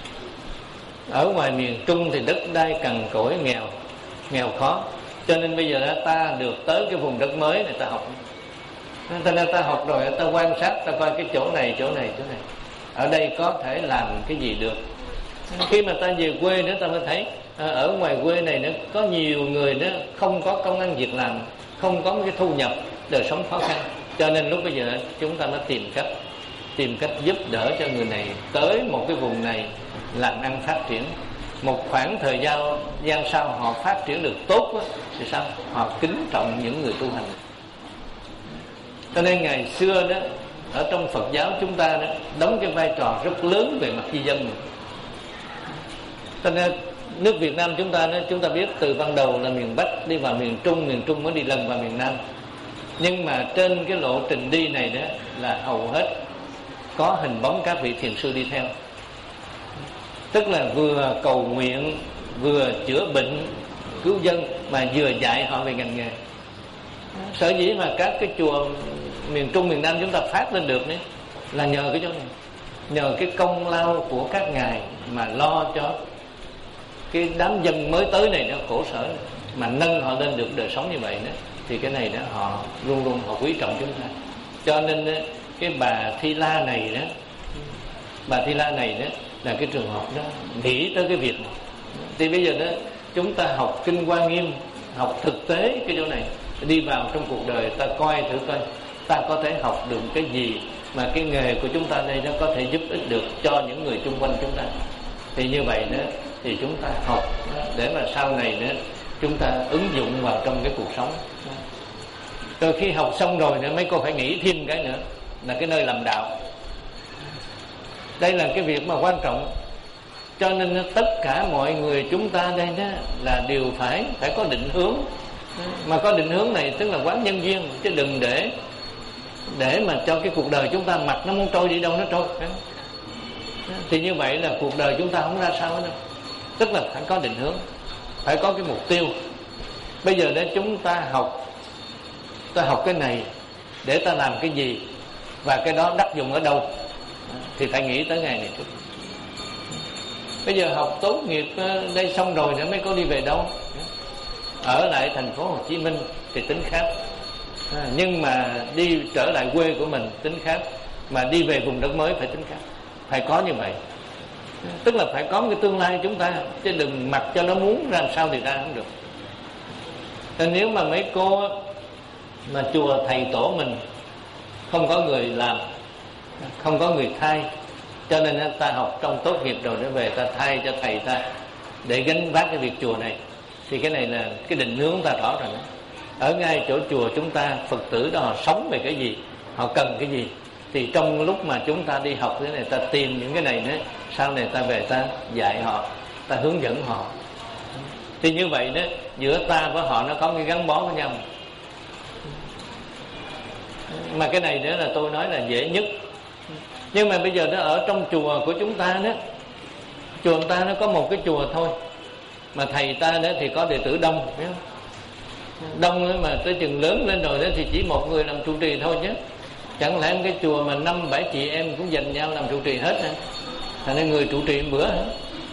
ở ngoài miền Trung thì đất đai cằn cỗi, nghèo nghèo khó, cho nên bây giờ ta được tới cái vùng đất mới này ta học. Cho nên ta học rồi ta quan sát, ta coi cái chỗ này chỗ này chỗ này ở đây có thể làm cái gì được. Khi mà ta về quê nữa ta mới thấy ở ngoài quê này nữa có nhiều người nữa không có công ăn việc làm, không có cái thu nhập, đời sống khó khăn. Cho nên lúc bây giờ chúng ta mới tìm cách tìm cách giúp đỡ cho người này tới một cái vùng này làm ăn phát triển. Một khoảng thời gian gian sau họ phát triển được tốt đó, thì sao? Họ kính trọng những người tu hành. Cho nên ngày xưa đó ở trong Phật giáo chúng ta đó đóng cái vai trò rất lớn về mặt di dân. Cho nên nước Việt Nam chúng ta đó, chúng ta biết từ ban đầu là miền Bắc đi vào miền Trung, miền Trung mới đi lần vào miền Nam. Nhưng mà trên cái lộ trình đi này đó là hầu hết có hình bóng các vị thiền sư đi theo. Tức là vừa cầu nguyện, vừa chữa bệnh, cứu dân, mà vừa dạy họ về ngành nghề. Sở dĩ mà các cái chùa miền Trung, miền Nam chúng ta phát lên được đấy là nhờ cái chỗ này, nhờ cái công lao của các ngài mà lo cho cái đám dân mới tới này nó khổ sở, mà nâng họ lên được đời sống như vậy đó, thì cái này đó họ luôn luôn họ quý trọng chúng ta. Cho nên đó, cái bà Thi La này đó, bà Thi La này đó là cái trường hợp đó nghĩ tới cái việc này. Thì bây giờ đó chúng ta học Kinh Hoa Nghiêm, học thực tế cái chỗ này, đi vào trong cuộc đời ta coi thử coi ta có thể học được cái gì mà cái nghề của chúng ta đây nó có thể giúp ích được cho những người chung quanh chúng ta. Thì như vậy đó thì chúng ta học để mà sau này nữa chúng ta ứng dụng vào trong cái cuộc sống. Rồi khi học xong rồi nữa mấy cô phải nghĩ thêm cái nữa là cái nơi làm đạo. Đây là cái việc mà quan trọng. Cho nên tất cả mọi người chúng ta đây đó là đều phải phải có định hướng. Mà có định hướng này tức là quán nhân duyên, chứ đừng để để mà cho cái cuộc đời chúng ta mặc nó muốn trôi đi đâu nó trôi. Thì như vậy là cuộc đời chúng ta không ra sao hết đâu. Tức là phải có định hướng, phải có cái mục tiêu. Bây giờ để chúng ta học, ta học cái này để ta làm cái gì, và cái đó đắc dụng ở đâu, thì phải nghĩ tới ngày này trước. Bây giờ học tốt nghiệp đây xong rồi nữa mới có đi về đâu. Ở lại thành phố Hồ Chí Minh thì tính khác, à, nhưng mà đi trở lại quê của mình tính khác, mà đi về vùng đất mới phải tính khác. Phải có như vậy. Tức là phải có một cái tương lai chúng ta, chứ đừng mặc cho nó muốn làm sao thì ra không được. Nên nếu mà mấy cô mà chùa thầy tổ mình không có người làm, không có người thay, cho nên ta học trong tốt nghiệp rồi để về ta thay cho thầy ta để gánh vác cái việc chùa này, thì cái này là cái định hướng ta rõ rồi đó. Ở ngay chỗ chùa chúng ta, Phật tử đó họ sống về cái gì, họ cần cái gì, thì trong lúc mà chúng ta đi học thế này, ta tìm những cái này nữa, sau này ta về ta dạy họ, ta hướng dẫn họ. Thì như vậy đó, giữa ta với họ nó có cái gắn bó với nhau. Mà cái này nữa là tôi nói là dễ nhất. Nhưng mà bây giờ nó ở trong chùa của chúng ta đó, chùa chúng ta nó có một cái chùa thôi, mà thầy ta đó thì có đệ tử đông, biết không? Đông ấy, mà tới chừng lớn lên rồi đó thì chỉ một người làm trụ trì thôi chứ. Chẳng lẽ cái chùa mà năm bảy chị em cũng dành nhau làm trụ trì hết hả? Thành nên người trụ trì bữa hả?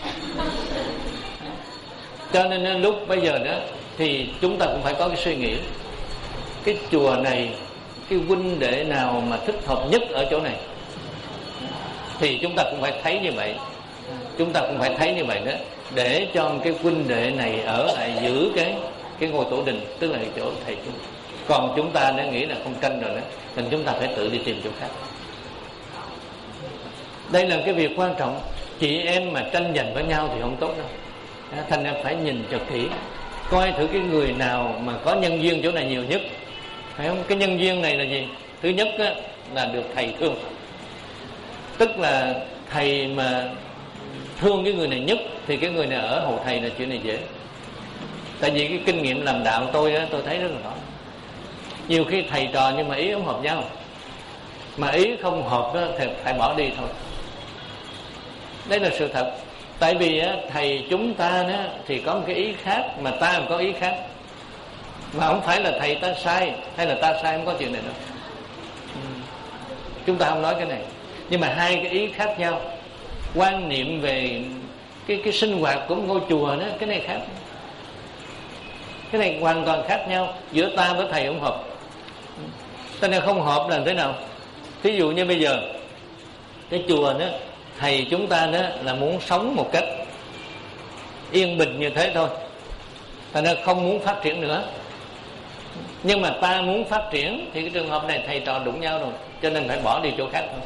Cho nên lúc bây giờ đó thì chúng ta cũng phải có cái suy nghĩ, cái chùa này, cái huynh đệ nào mà thích hợp nhất ở chỗ này, thì chúng ta cũng phải thấy như vậy. Chúng ta cũng phải thấy như vậy đó, để cho cái huynh đệ này ở lại giữ cái cái ngôi tổ đình, tức là chỗ thầy chúng. Còn chúng ta đã nghĩ là không tranh rồi đó, thì chúng ta phải tự đi tìm chỗ khác. Đây là cái việc quan trọng. chị em mà tranh giành với nhau thì không tốt đâu. Thành ra phải nhìn cho kỹ, coi thử cái người nào mà có nhân duyên chỗ này nhiều nhất, phải không? Cái nhân duyên này là gì? Thứ nhất á, là được thầy thương, tức là thầy mà thương cái người này nhất thì cái người này ở hầu thầy là chuyện này dễ. Tại vì cái kinh nghiệm làm đạo tôi á, tôi thấy rất là rõ. Nhiều khi thầy trò nhưng mà ý không hợp nhau, mà ý không hợp đó, thì phải bỏ đi thôi. Đây là sự thật. Tại vì á, thầy chúng ta đó, thì có một cái ý khác, mà ta có ý khác. Mà không phải là thầy ta sai hay là ta sai, không có chuyện này đâu. Chúng ta không nói cái này. Nhưng mà hai cái ý khác nhau, quan niệm về cái, cái sinh hoạt của ngôi chùa đó, cái này khác. Cái này hoàn toàn khác nhau. Giữa ta với thầy không hợp. Ta nên không hợp là thế nào? Thí dụ như bây giờ cái chùa đó, thầy chúng ta đó là muốn sống một cách yên bình như thế thôi, ta nên không muốn phát triển nữa. Nhưng mà ta muốn phát triển thì cái trường hợp này thầy trò đụng nhau rồi, cho nên phải bỏ đi chỗ khác thôi.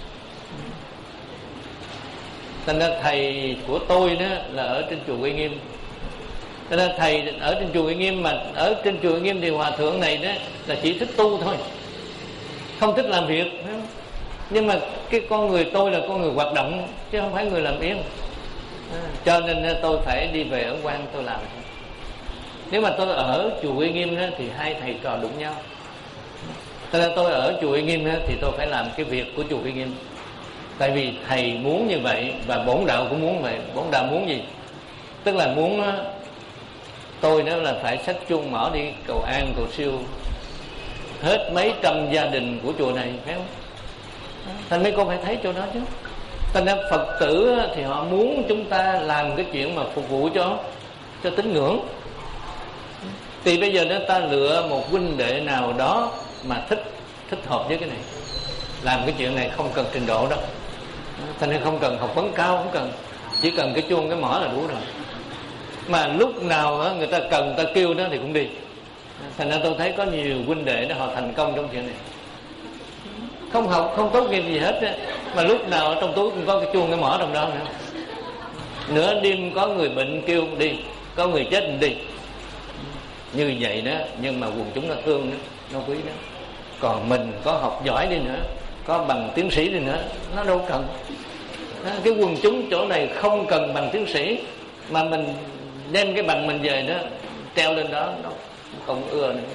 Cho nên thầy của tôi đó là ở trên chùa Uy Nghiêm. Cho nên thầy ở trên chùa Uy Nghiêm, mà ở trên chùa Uy Nghiêm thì hòa thượng này đó là chỉ thích tu thôi, không thích làm việc. Nhưng mà cái con người tôi là con người hoạt động, chứ không phải người làm yên. Cho nên tôi phải đi về ở Quan tôi làm. Nếu mà tôi ở chùa Uy Nghiêm đó, thì hai thầy trò đụng nhau. Cho nên tôi ở chùa Uy Nghiêm đó, thì tôi phải làm cái việc của chùa Uy Nghiêm. Tại vì thầy muốn như vậy, và bổn đạo cũng muốn vậy. Bổn đạo muốn gì? Tức là muốn tôi đó là phải xách chuông mỏ đi cầu an cầu siêu hết mấy trăm gia đình của chùa này, phải không? Thành mấy con phải thấy chỗ đó chứ. Thành ra Phật tử thì họ muốn chúng ta làm cái chuyện mà phục vụ cho cho tín ngưỡng. Thì bây giờ nếu ta lựa một huynh đệ nào đó mà thích thích hợp với cái này, làm cái chuyện này không cần trình độ đâu. Thành ra không cần học vấn cao, không cần, chỉ cần cái chuông cái mỏ là đủ rồi. Mà lúc nào người ta cần, ta kêu đó thì cũng đi. Thành ra tôi thấy có nhiều huynh đệ đó họ thành công trong chuyện này, không học, không tốt nghiệp gì hết á, mà lúc nào ở trong túi cũng có cái chuông cái mỏ trong đó nữa. Nửa đêm có người bệnh kêu đi, có người chết đi. Như vậy đó, nhưng mà quần chúng nó thương đó, nó quý đó. Còn mình có học giỏi đi nữa, có bằng tiến sĩ đi nữa, nó đâu cần. Cái quần chúng chỗ này không cần bằng tiến sĩ, mà mình đem cái bằng mình về đó treo lên đó, nó không ưa nữa.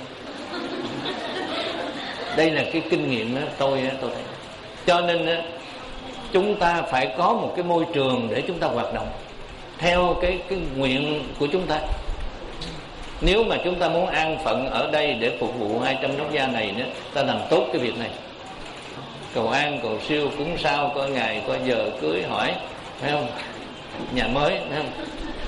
Đây là cái kinh nghiệm đó, tôi tôi thấy. Cho nên đó, chúng ta phải có một cái môi trường để chúng ta hoạt động theo cái cái nguyện của chúng ta. Nếu mà chúng ta muốn an phận ở đây để phục vụ hai trăm nốt gia này nữa, ta làm tốt cái việc này. Cầu an, cầu siêu, cúng sao, coi ngày, coi giờ, cưới hỏi, phải không? Nhà mới, phải không?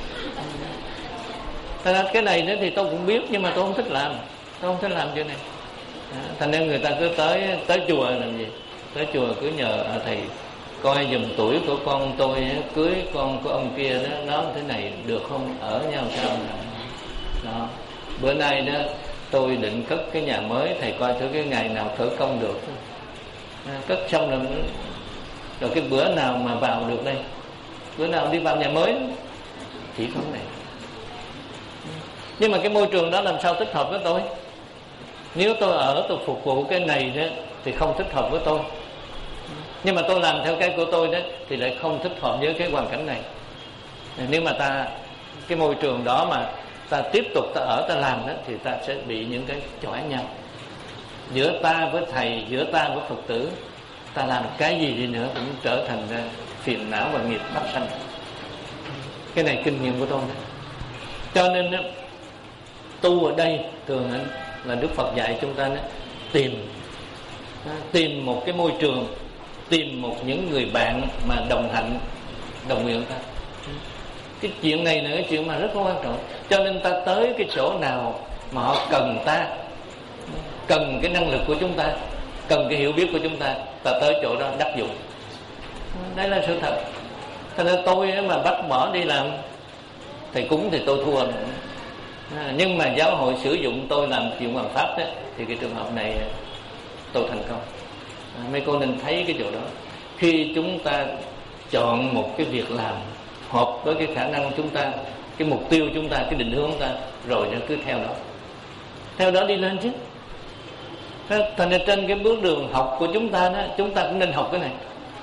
Thật ra cái này nữa thì tôi cũng biết, nhưng mà tôi không thích làm. Tôi không thích làm chuyện này. Thành nên người ta cứ tới tới chùa làm gì? Tới chùa cứ nhờ à, thầy coi giùm tuổi của con tôi, cưới con của ông kia đó, nó thế này được không? Ở nhau sao? Đó. Bữa nay đó tôi định cất cái nhà mới, thầy coi thử cái ngày nào khởi công được. À, cất xong rồi rồi cái bữa nào mà vào được đây, bữa nào đi vào nhà mới đó. Chỉ có này. Nhưng mà cái môi trường đó làm sao thích hợp với tôi? Nếu tôi ở tôi phục vụ cái này đó thì không thích hợp với tôi. Nhưng mà tôi làm theo cái của tôi đó thì lại không thích hợp với cái hoàn cảnh này. Nếu mà ta cái môi trường đó mà ta tiếp tục ta ở ta làm đó thì ta sẽ bị những cái chọi nhau. Giữa ta với thầy, giữa ta với Phật tử, ta làm cái gì đi nữa cũng trở thành phiền não và nghiệp phát sanh. Cái này kinh nghiệm của tôi đó. Cho nên đó, tu ở đây thường là Đức Phật dạy chúng ta đó, tìm tìm một cái môi trường, tìm một những người bạn mà đồng hạnh, đồng nguyện ta. Cái chuyện này là cái chuyện mà rất quan trọng. Cho nên ta tới cái chỗ nào mà họ cần ta, cần cái năng lực của chúng ta, cần cái hiểu biết của chúng ta, ta tới chỗ đó đắc dụng. Đây là sự thật. Cho nên tôi mà bắt bỏ đi làm thầy cúng thì tôi thua. À, nhưng mà giáo hội sử dụng tôi làm chuyện hoàn pháp đó, thì cái trường hợp này tôi thành công. À, mấy cô nên thấy cái chỗ đó. Khi chúng ta chọn một cái việc làm hợp với cái khả năng chúng ta, cái mục tiêu chúng ta, cái định hướng chúng ta, rồi nó cứ theo đó, theo đó đi lên chứ. Thành ra trên cái bước đường học của chúng ta đó, chúng ta cũng nên học cái này.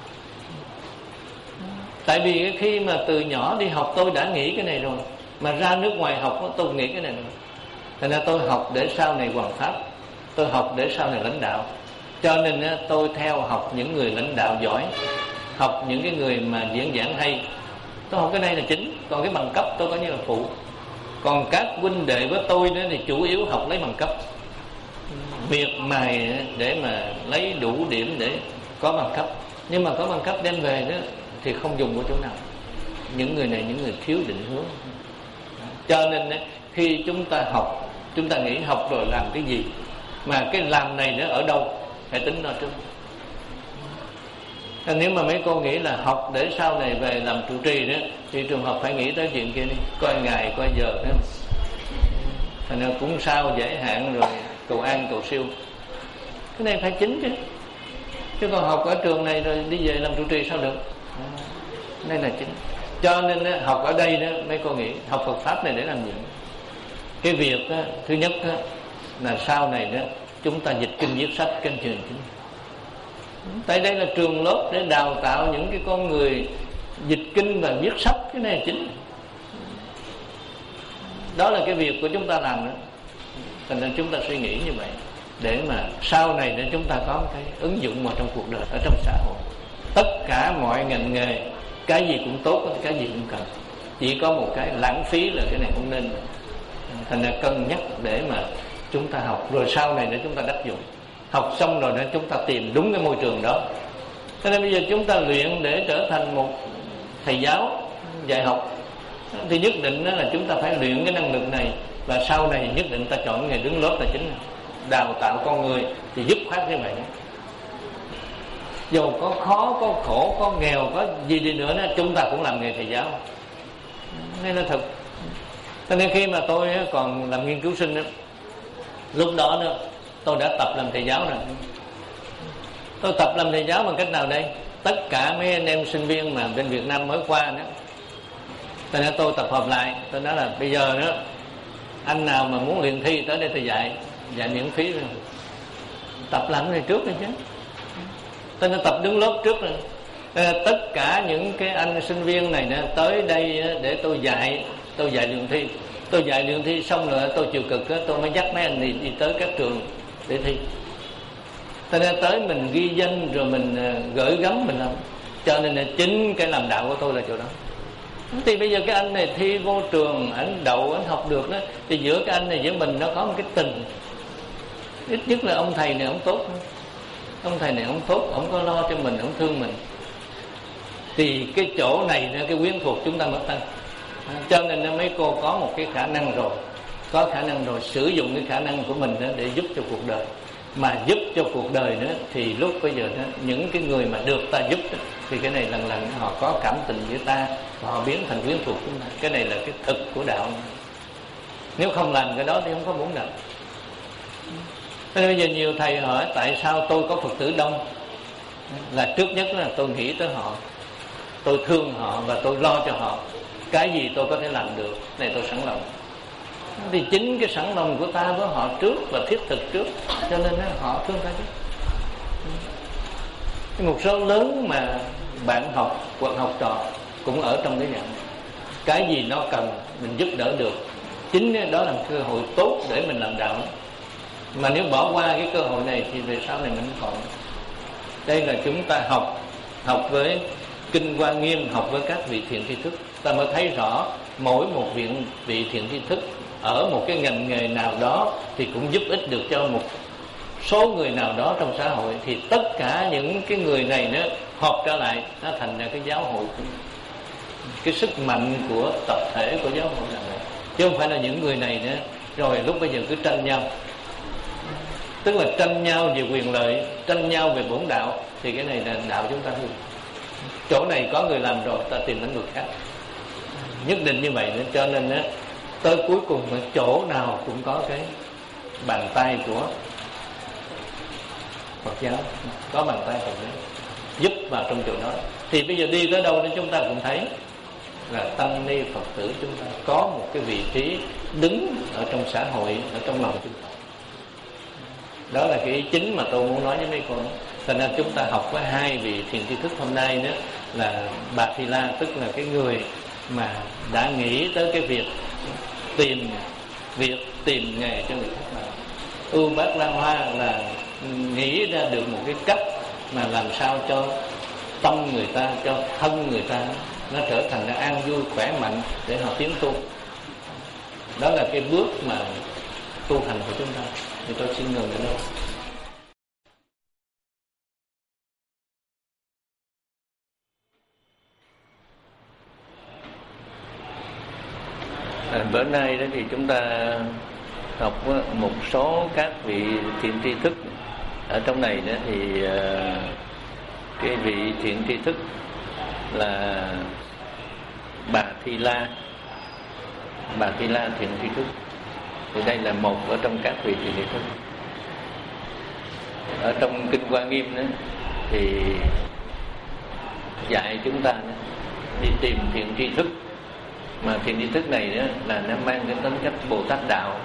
Tại vì khi mà từ nhỏ đi học tôi đã nghĩ cái này rồi, mà ra nước ngoài học tôi nghĩ cái này rồi. Thành ra tôi học để sau này hoàn pháp, tôi học để sau này lãnh đạo. Cho nên tôi theo học những người lãnh đạo giỏi, học những cái người mà diễn giảng hay. Tôi học cái này là chính, còn cái bằng cấp tôi coi như là phụ. Còn các huynh đệ với tôi nữa thì chủ yếu học lấy bằng cấp, miệt mài để mà lấy đủ điểm để có bằng cấp. Nhưng mà có bằng cấp đem về đó thì không dùng của chỗ nào. Những người này những người thiếu định hướng. Cho nên khi chúng ta học, chúng ta nghĩ học rồi làm cái gì, mà cái làm này nó ở đâu phải tính nó trước. Nếu mà mấy cô nghĩ là học để sau này về làm trụ trì đó, thì trường hợp phải nghĩ tới chuyện kia đi, coi ngày coi giờ đó. Thành ra cũng sao giải hạn rồi cầu an cầu siêu. Cái này phải chính chứ. Chứ còn học ở trường này rồi đi về làm trụ trì sao được. Cái này là chính. Cho nên đó, học ở đây đó mấy cô nghĩ học Phật pháp này để làm gì? Cái việc đó, thứ nhất đó, là sau này đó chúng ta dịch kinh viết sách kênh trường chính. Tại đây là trường lớp để đào tạo những cái con người dịch kinh và viết sách. Cái này là chính. Đó là cái việc của chúng ta làm nữa. Thành nên chúng ta suy nghĩ như vậy, để mà sau này để chúng ta có cái ứng dụng vào trong cuộc đời, ở trong xã hội. Tất cả mọi ngành nghề, cái gì cũng tốt, cái gì cũng cần. Chỉ có một cái lãng phí là cái này không nên. Thành ra cân nhắc để mà chúng ta học, rồi sau này để chúng ta đắc dụng. Học xong rồi để chúng ta tìm đúng cái môi trường đó. Cho nên bây giờ chúng ta luyện để trở thành một thầy giáo dạy học, thì nhất định là chúng ta phải luyện cái năng lực này. Và sau này nhất định ta chọn nghề đứng lớp là chính. Đào tạo con người thì dứt khoát như vậy đó. Dù có khó, có khổ, có nghèo, có gì đi nữa đó, chúng ta cũng làm nghề thầy giáo. Nên là thật. Cho nên khi mà tôi còn làm nghiên cứu sinh đó, lúc đó đó tôi đã tập làm thầy giáo rồi. Tôi tập làm thầy giáo bằng cách nào đây? Tất cả mấy anh em sinh viên mà bên Việt Nam mới qua đó, cho nên tôi tập hợp lại. Tôi nói là bây giờ đó, anh nào mà muốn luyện thi tới đây tôi dạy, dạy miễn phí rồi. Tập làm cái này trước rồi chứ. Tôi nên tập đứng lớp trước rồi. Tất cả những cái anh sinh viên này nè, tới đây để tôi dạy, tôi dạy luyện thi. Tôi dạy luyện thi xong rồi tôi chịu cực, tôi mới dắt mấy anh đi, đi tới các trường để thi. Cho nên tới mình ghi danh rồi mình gửi gắm mình làm. Cho nên là chính cái làm đạo của tôi là chỗ đó. Thì bây giờ cái anh này thi vô trường, anh đậu, anh học được đó, thì giữa cái anh này với mình nó có một cái tình. Ít nhất là ông thầy này ông tốt. Ông thầy này ông tốt, ông có lo cho mình, ông thương mình. Thì cái chỗ này, cái quyến thuộc chúng ta mới tăng. Cho nên mấy cô có một cái khả năng rồi, có khả năng rồi, sử dụng cái khả năng của mình đó để giúp cho cuộc đời. Mà giúp cho cuộc đời nữa thì lúc bây giờ đó, những cái người mà được ta giúp đó, thì cái này lần lần họ có cảm tình với ta, họ biến thành quyến thuộc chúng ta. Cái này là cái thực của đạo. Nếu không làm cái đó thì không có bổn đạo. Thế nên bây giờ nhiều thầy hỏi tại sao tôi có Phật tử đông, là trước nhất là tôi nghĩ tới họ, tôi thương họ và tôi lo cho họ. Cái gì tôi có thể làm được, này tôi sẵn lòng. Thì chính cái sẵn lòng của ta với họ trước và thiết thực trước, cho nên họ thương ta chứ. Một số lớn mà bạn học hoặc học trò cũng ở trong cái dạng. Cái gì nó cần mình giúp đỡ được, chính đó là một cơ hội tốt để mình làm đạo. Mà nếu bỏ qua cái cơ hội này thì về sau này mình không còn. Đây là chúng ta học, học với Kinh Hoa Nghiêm, học với các vị thiện tri thức, ta mới thấy rõ mỗi một vị, vị thiện tri thức ở một cái ngành nghề nào đó thì cũng giúp ích được cho một số người nào đó trong xã hội. Thì tất cả những cái người này nó hợp trở lại, nó thành ra cái giáo hội, cái sức mạnh của tập thể của giáo hội là vậy. Chứ không phải là những người này nữa rồi lúc bây giờ cứ tranh nhau. Tức là tranh nhau về quyền lợi, tranh nhau về bổn đạo, thì cái này là đạo chúng ta hư. Chỗ này có người làm rồi, ta tìm đến người khác. Nhất định như vậy nữa. Cho nên á, tới cuối cùng chỗ nào cũng có cái bàn tay của Phật giáo, có bàn tay Phật giáo giúp vào trong chỗ đó. Thì bây giờ đi tới đâu thì chúng ta cũng thấy là tăng ni Phật tử chúng ta có một cái vị trí đứng ở trong xã hội, ở trong lòng chúng ta. Đó là cái ý chính mà tôi muốn nói với mấy con. Cho nên chúng ta học với hai vị thiền tri thức hôm nay nữa là Bà Thi La, tức là cái người mà đã nghĩ tới cái việc tìm việc tìm nghề cho người khác nào. Ưu Bát La Hoa là nghĩ ra được một cái cách mà làm sao cho tâm người ta, cho thân người ta nó trở thành nó an vui khỏe mạnh để họ tiến tu. Đó là cái bước mà tu hành của chúng ta. Thì tôi xin ngừng ở đây. À, bữa nay đó thì chúng ta học một số các vị thiện tri thức. Ở trong này đó thì cái vị thiện tri thức là Bà Thi La. Bà Thi La thiện tri thức thì đây là một ở trong các vị thiện tri thức. Ở trong Kinh Hoa Nghiêm đó thì dạy chúng ta đó, đi tìm thiện tri thức. Mà thiện tri thức này đó là nó mang cái tính chất Bồ Tát đạo,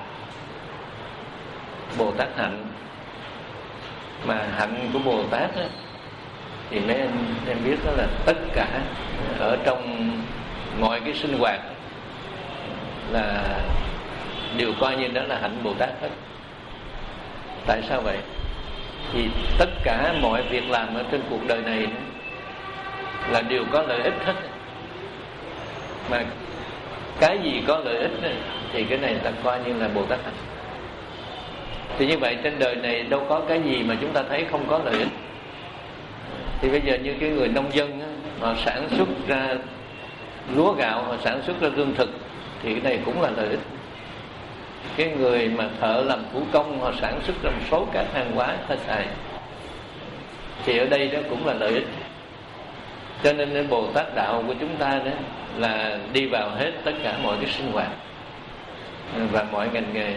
Bồ Tát hạnh. Mà hạnh của Bồ Tát đó, thì mấy anh em biết đó là tất cả ở trong mọi cái sinh hoạt là đều coi như đó là hạnh Bồ Tát hết. Tại sao vậy? Vì tất cả mọi việc làm ở trên cuộc đời này là đều có lợi ích hết. Mà cái gì có lợi ích thì cái này ta coi như là Bồ Tát hạnh. Thì như vậy trên đời này đâu có cái gì mà chúng ta thấy không có lợi ích. Thì bây giờ như cái người nông dân á, họ sản xuất ra lúa gạo, họ sản xuất ra lương thực, thì cái này cũng là lợi ích. Cái người mà thợ làm thủ công, họ sản xuất ra một số các hàng hóa ta xài, thì ở đây đó cũng là lợi ích. Cho nên cái Bồ Tát đạo của chúng ta đó là đi vào hết tất cả mọi cái sinh hoạt và mọi ngành nghề.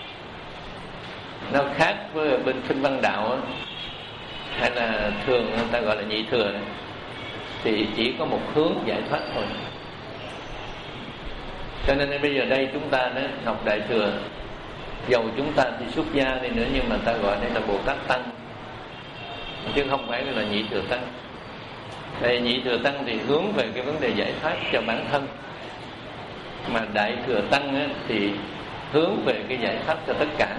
Nó khác với bên Kinh Văn đạo đó, hay là thường người ta gọi là nhị thừa này, thì chỉ có một hướng giải thoát thôi. Cho nên bây giờ đây chúng ta đó, học Đại Thừa, dầu chúng ta thì xuất gia đi nữa, nhưng mà ta gọi đây là Bồ Tát Tăng, chứ không phải là nhị thừa Tăng. Đây nhị thừa Tăng thì hướng về cái vấn đề giải thoát cho bản thân, mà Đại Thừa Tăng á, thì hướng về cái giải thoát cho tất cả.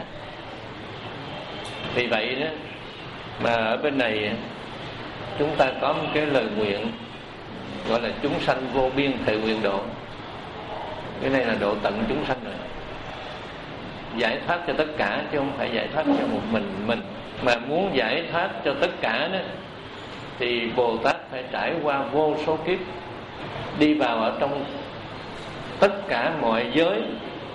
Vì vậy đó mà ở bên này chúng ta có một cái lời nguyện gọi là chúng sanh vô biên thệ nguyện độ. Cái này là độ tận chúng sanh rồi, giải thoát cho tất cả chứ không phải giải thoát cho một mình mình. Mà muốn giải thoát cho tất cả đó thì Bồ Tát phải trải qua vô số kiếp, đi vào ở trong tất cả mọi giới,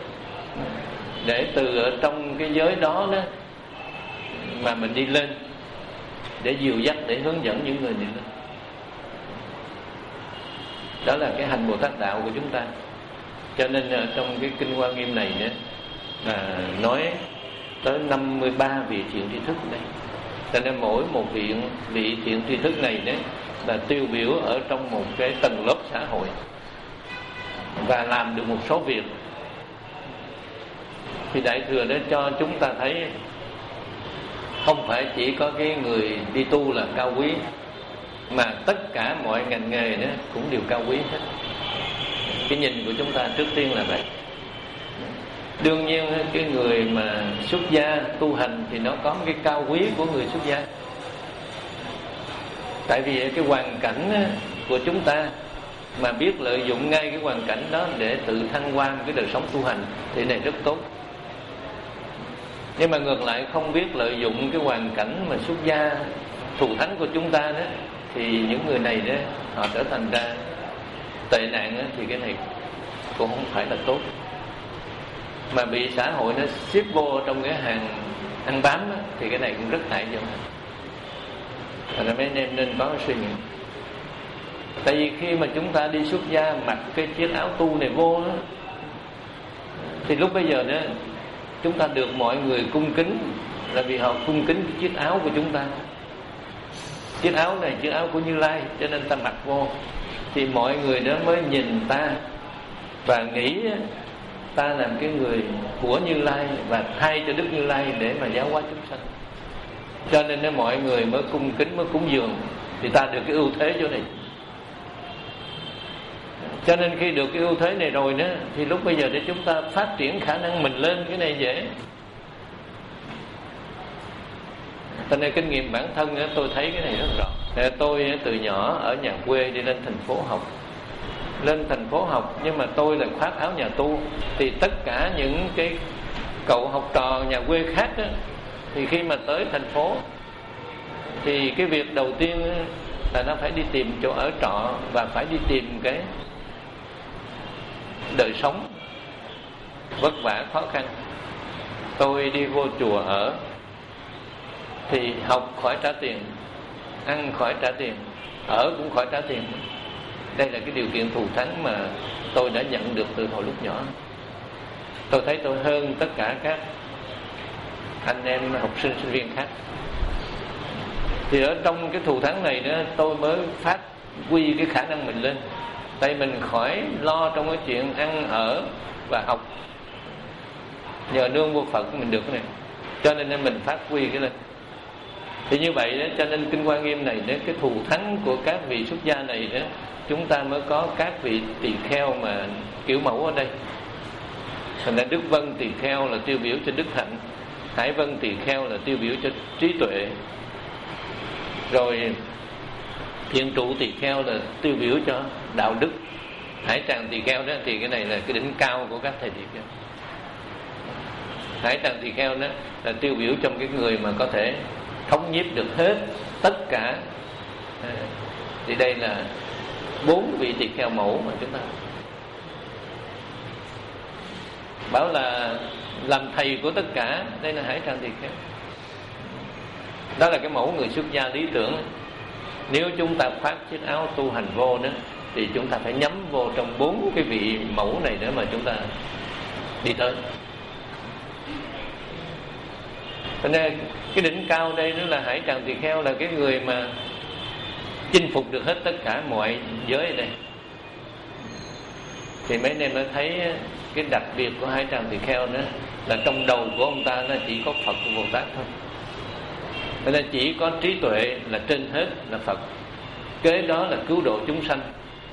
để từ ở trong cái giới đó đó mà mình đi lên, để dìu dắt, để hướng dẫn những người đi lên. Đó là cái hành Bồ Tát đạo của chúng ta. Cho nên ở trong cái Kinh Hoa Nghiêm này nữa là nói tới năm mươi ba vị thiện tri thức đây. Cho nên mỗi một vị, vị thiện tri thức này đấy là tiêu biểu ở trong một cái tầng lớp xã hội và làm được một số việc. Thì Đại Thừa đó cho chúng ta thấy không phải chỉ có cái người đi tu là cao quý, mà tất cả mọi ngành nghề đó cũng đều cao quý hết. Cái nhìn của chúng ta trước tiên là vậy. Đương nhiên cái người mà xuất gia tu hành thì nó có cái cao quý của người xuất gia. Tại vì cái hoàn cảnh của chúng ta mà biết lợi dụng ngay cái hoàn cảnh đó để tự thăng hoa cái đời sống tu hành thì này rất tốt. Nhưng mà ngược lại không biết lợi dụng cái hoàn cảnh mà xuất gia thù thắng của chúng ta đó, thì những người này đó họ trở thành ra tệ nạn đó, thì cái này cũng không phải là tốt. Mà bị xã hội nó xếp vô trong cái hàng ăn bám đó, thì cái này cũng rất hại cho mình. Thành ra mấy anh em nên có cái suy nghĩ. Tại vì khi mà chúng ta đi xuất gia mặc cái chiếc áo tu này vô đó, thì lúc bây giờ đó chúng ta được mọi người cung kính là vì họ cung kính cái chiếc áo của chúng ta. chiếc áo này chiếc áo của Như Lai, cho nên ta mặc vô thì mọi người đó mới nhìn ta và nghĩ ta làm cái người của Như Lai và thay cho Đức Như Lai để mà giáo hóa chúng sanh. Cho nên đó, mọi người mới cung kính, mới cúng dường, thì ta được cái ưu thế chỗ này. Cho nên khi được cái ưu thế này rồi đó, thì lúc bây giờ để chúng ta phát triển khả năng mình lên, cái này dễ. Cho nên kinh nghiệm bản thân đó, tôi thấy cái này rất rõ. Tôi từ nhỏ ở nhà quê đi lên thành phố học, lên thành phố học nhưng mà tôi là khoác áo nhà tu. Thì tất cả những cái cậu học trò nhà quê khác đó, thì khi mà tới thành phố thì cái việc đầu tiên là nó phải đi tìm chỗ ở trọ và phải đi tìm cái đời sống vất vả khó khăn. Tôi đi vô chùa ở thì học khỏi trả tiền, ăn khỏi trả tiền, ở cũng khỏi trả tiền. Đây là cái điều kiện thù thắng mà tôi đã nhận được từ hồi lúc nhỏ. Tôi thấy tôi hơn tất cả các anh em học sinh sinh viên khác. Thì ở trong cái thù thắng này đó, tôi mới phát huy cái khả năng mình lên. Tại mình khỏi lo trong cái chuyện ăn ở và học, nhờ nương vô Phật mình được cái này, cho nên mình phát huy cái lên. Thì như vậy đó, cho nên Kinh Hoa Nghiêm này đó, cái thù thắng của các vị xuất gia này đó, chúng ta mới có các vị tỳ kheo mà kiểu mẫu ở đây. Thành ra Đức Vân tỳ kheo là tiêu biểu cho đức hạnh, Hải Vân tỳ kheo là tiêu biểu cho trí tuệ, rồi Thiện Trụ tỳ kheo là tiêu biểu cho đạo đức, Hải Tràng tỳ kheo đó thì cái này là cái đỉnh cao của các thầy tỳ kheo. Hải Tràng tỳ kheo đó là tiêu biểu trong cái người mà có thể thống nhiếp được hết tất cả. Thì đây là bốn vị tỳ kheo mẫu mà chúng ta bảo là làm thầy của tất cả. Đây là Hải Tràng tỳ kheo. Đó là cái mẫu người xuất gia lý tưởng. Nếu chúng ta khoác chiếc áo tu hành vô đó, thì chúng ta phải nhắm vô trong bốn cái vị mẫu này để mà chúng ta đi tới. Cho nên cái đỉnh cao đây đó là Hải Tràng tỳ kheo, là cái người mà chinh phục được hết tất cả mọi giới ở đây. Thì mấy anh em mới thấy cái đặc biệt của Hải Tràng tỳ kheo nữa là trong đầu của ông ta nó chỉ có Phật và Bồ Tát thôi. Cho nên chỉ có trí tuệ là trên hết là Phật, kế đó là cứu độ chúng sanh.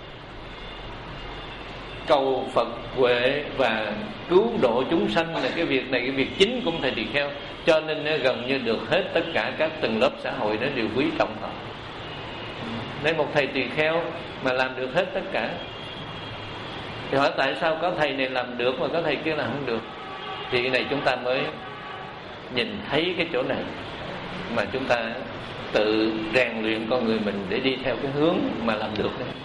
Cầu Phật huệ và cứu độ chúng sanh là cái việc này, cái việc chính của thầy tỳ kheo. Cho nên nó gần như được hết tất cả các tầng lớp xã hội đó đều quý trọng họ. Nên một thầy tỳ kheo mà làm được hết tất cả, thì hỏi tại sao có thầy này làm được mà có thầy kia làm không được? Thì cái này chúng ta mới nhìn thấy cái chỗ này mà chúng ta tự rèn luyện con người mình để đi theo cái hướng mà làm được đấy.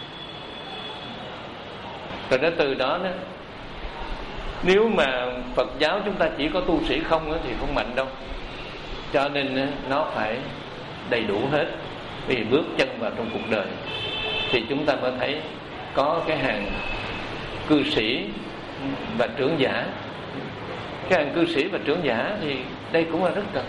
Rồi đó, từ đó đó, nếu mà Phật giáo chúng ta chỉ có tu sĩ không đó, thì không mạnh đâu. Cho nên nó phải đầy đủ hết. Vì bước chân vào trong cuộc đời thì chúng ta mới thấy có cái hàng cư sĩ và trưởng giả. Cái hàng cư sĩ và trưởng giả thì đây cũng là rất cần.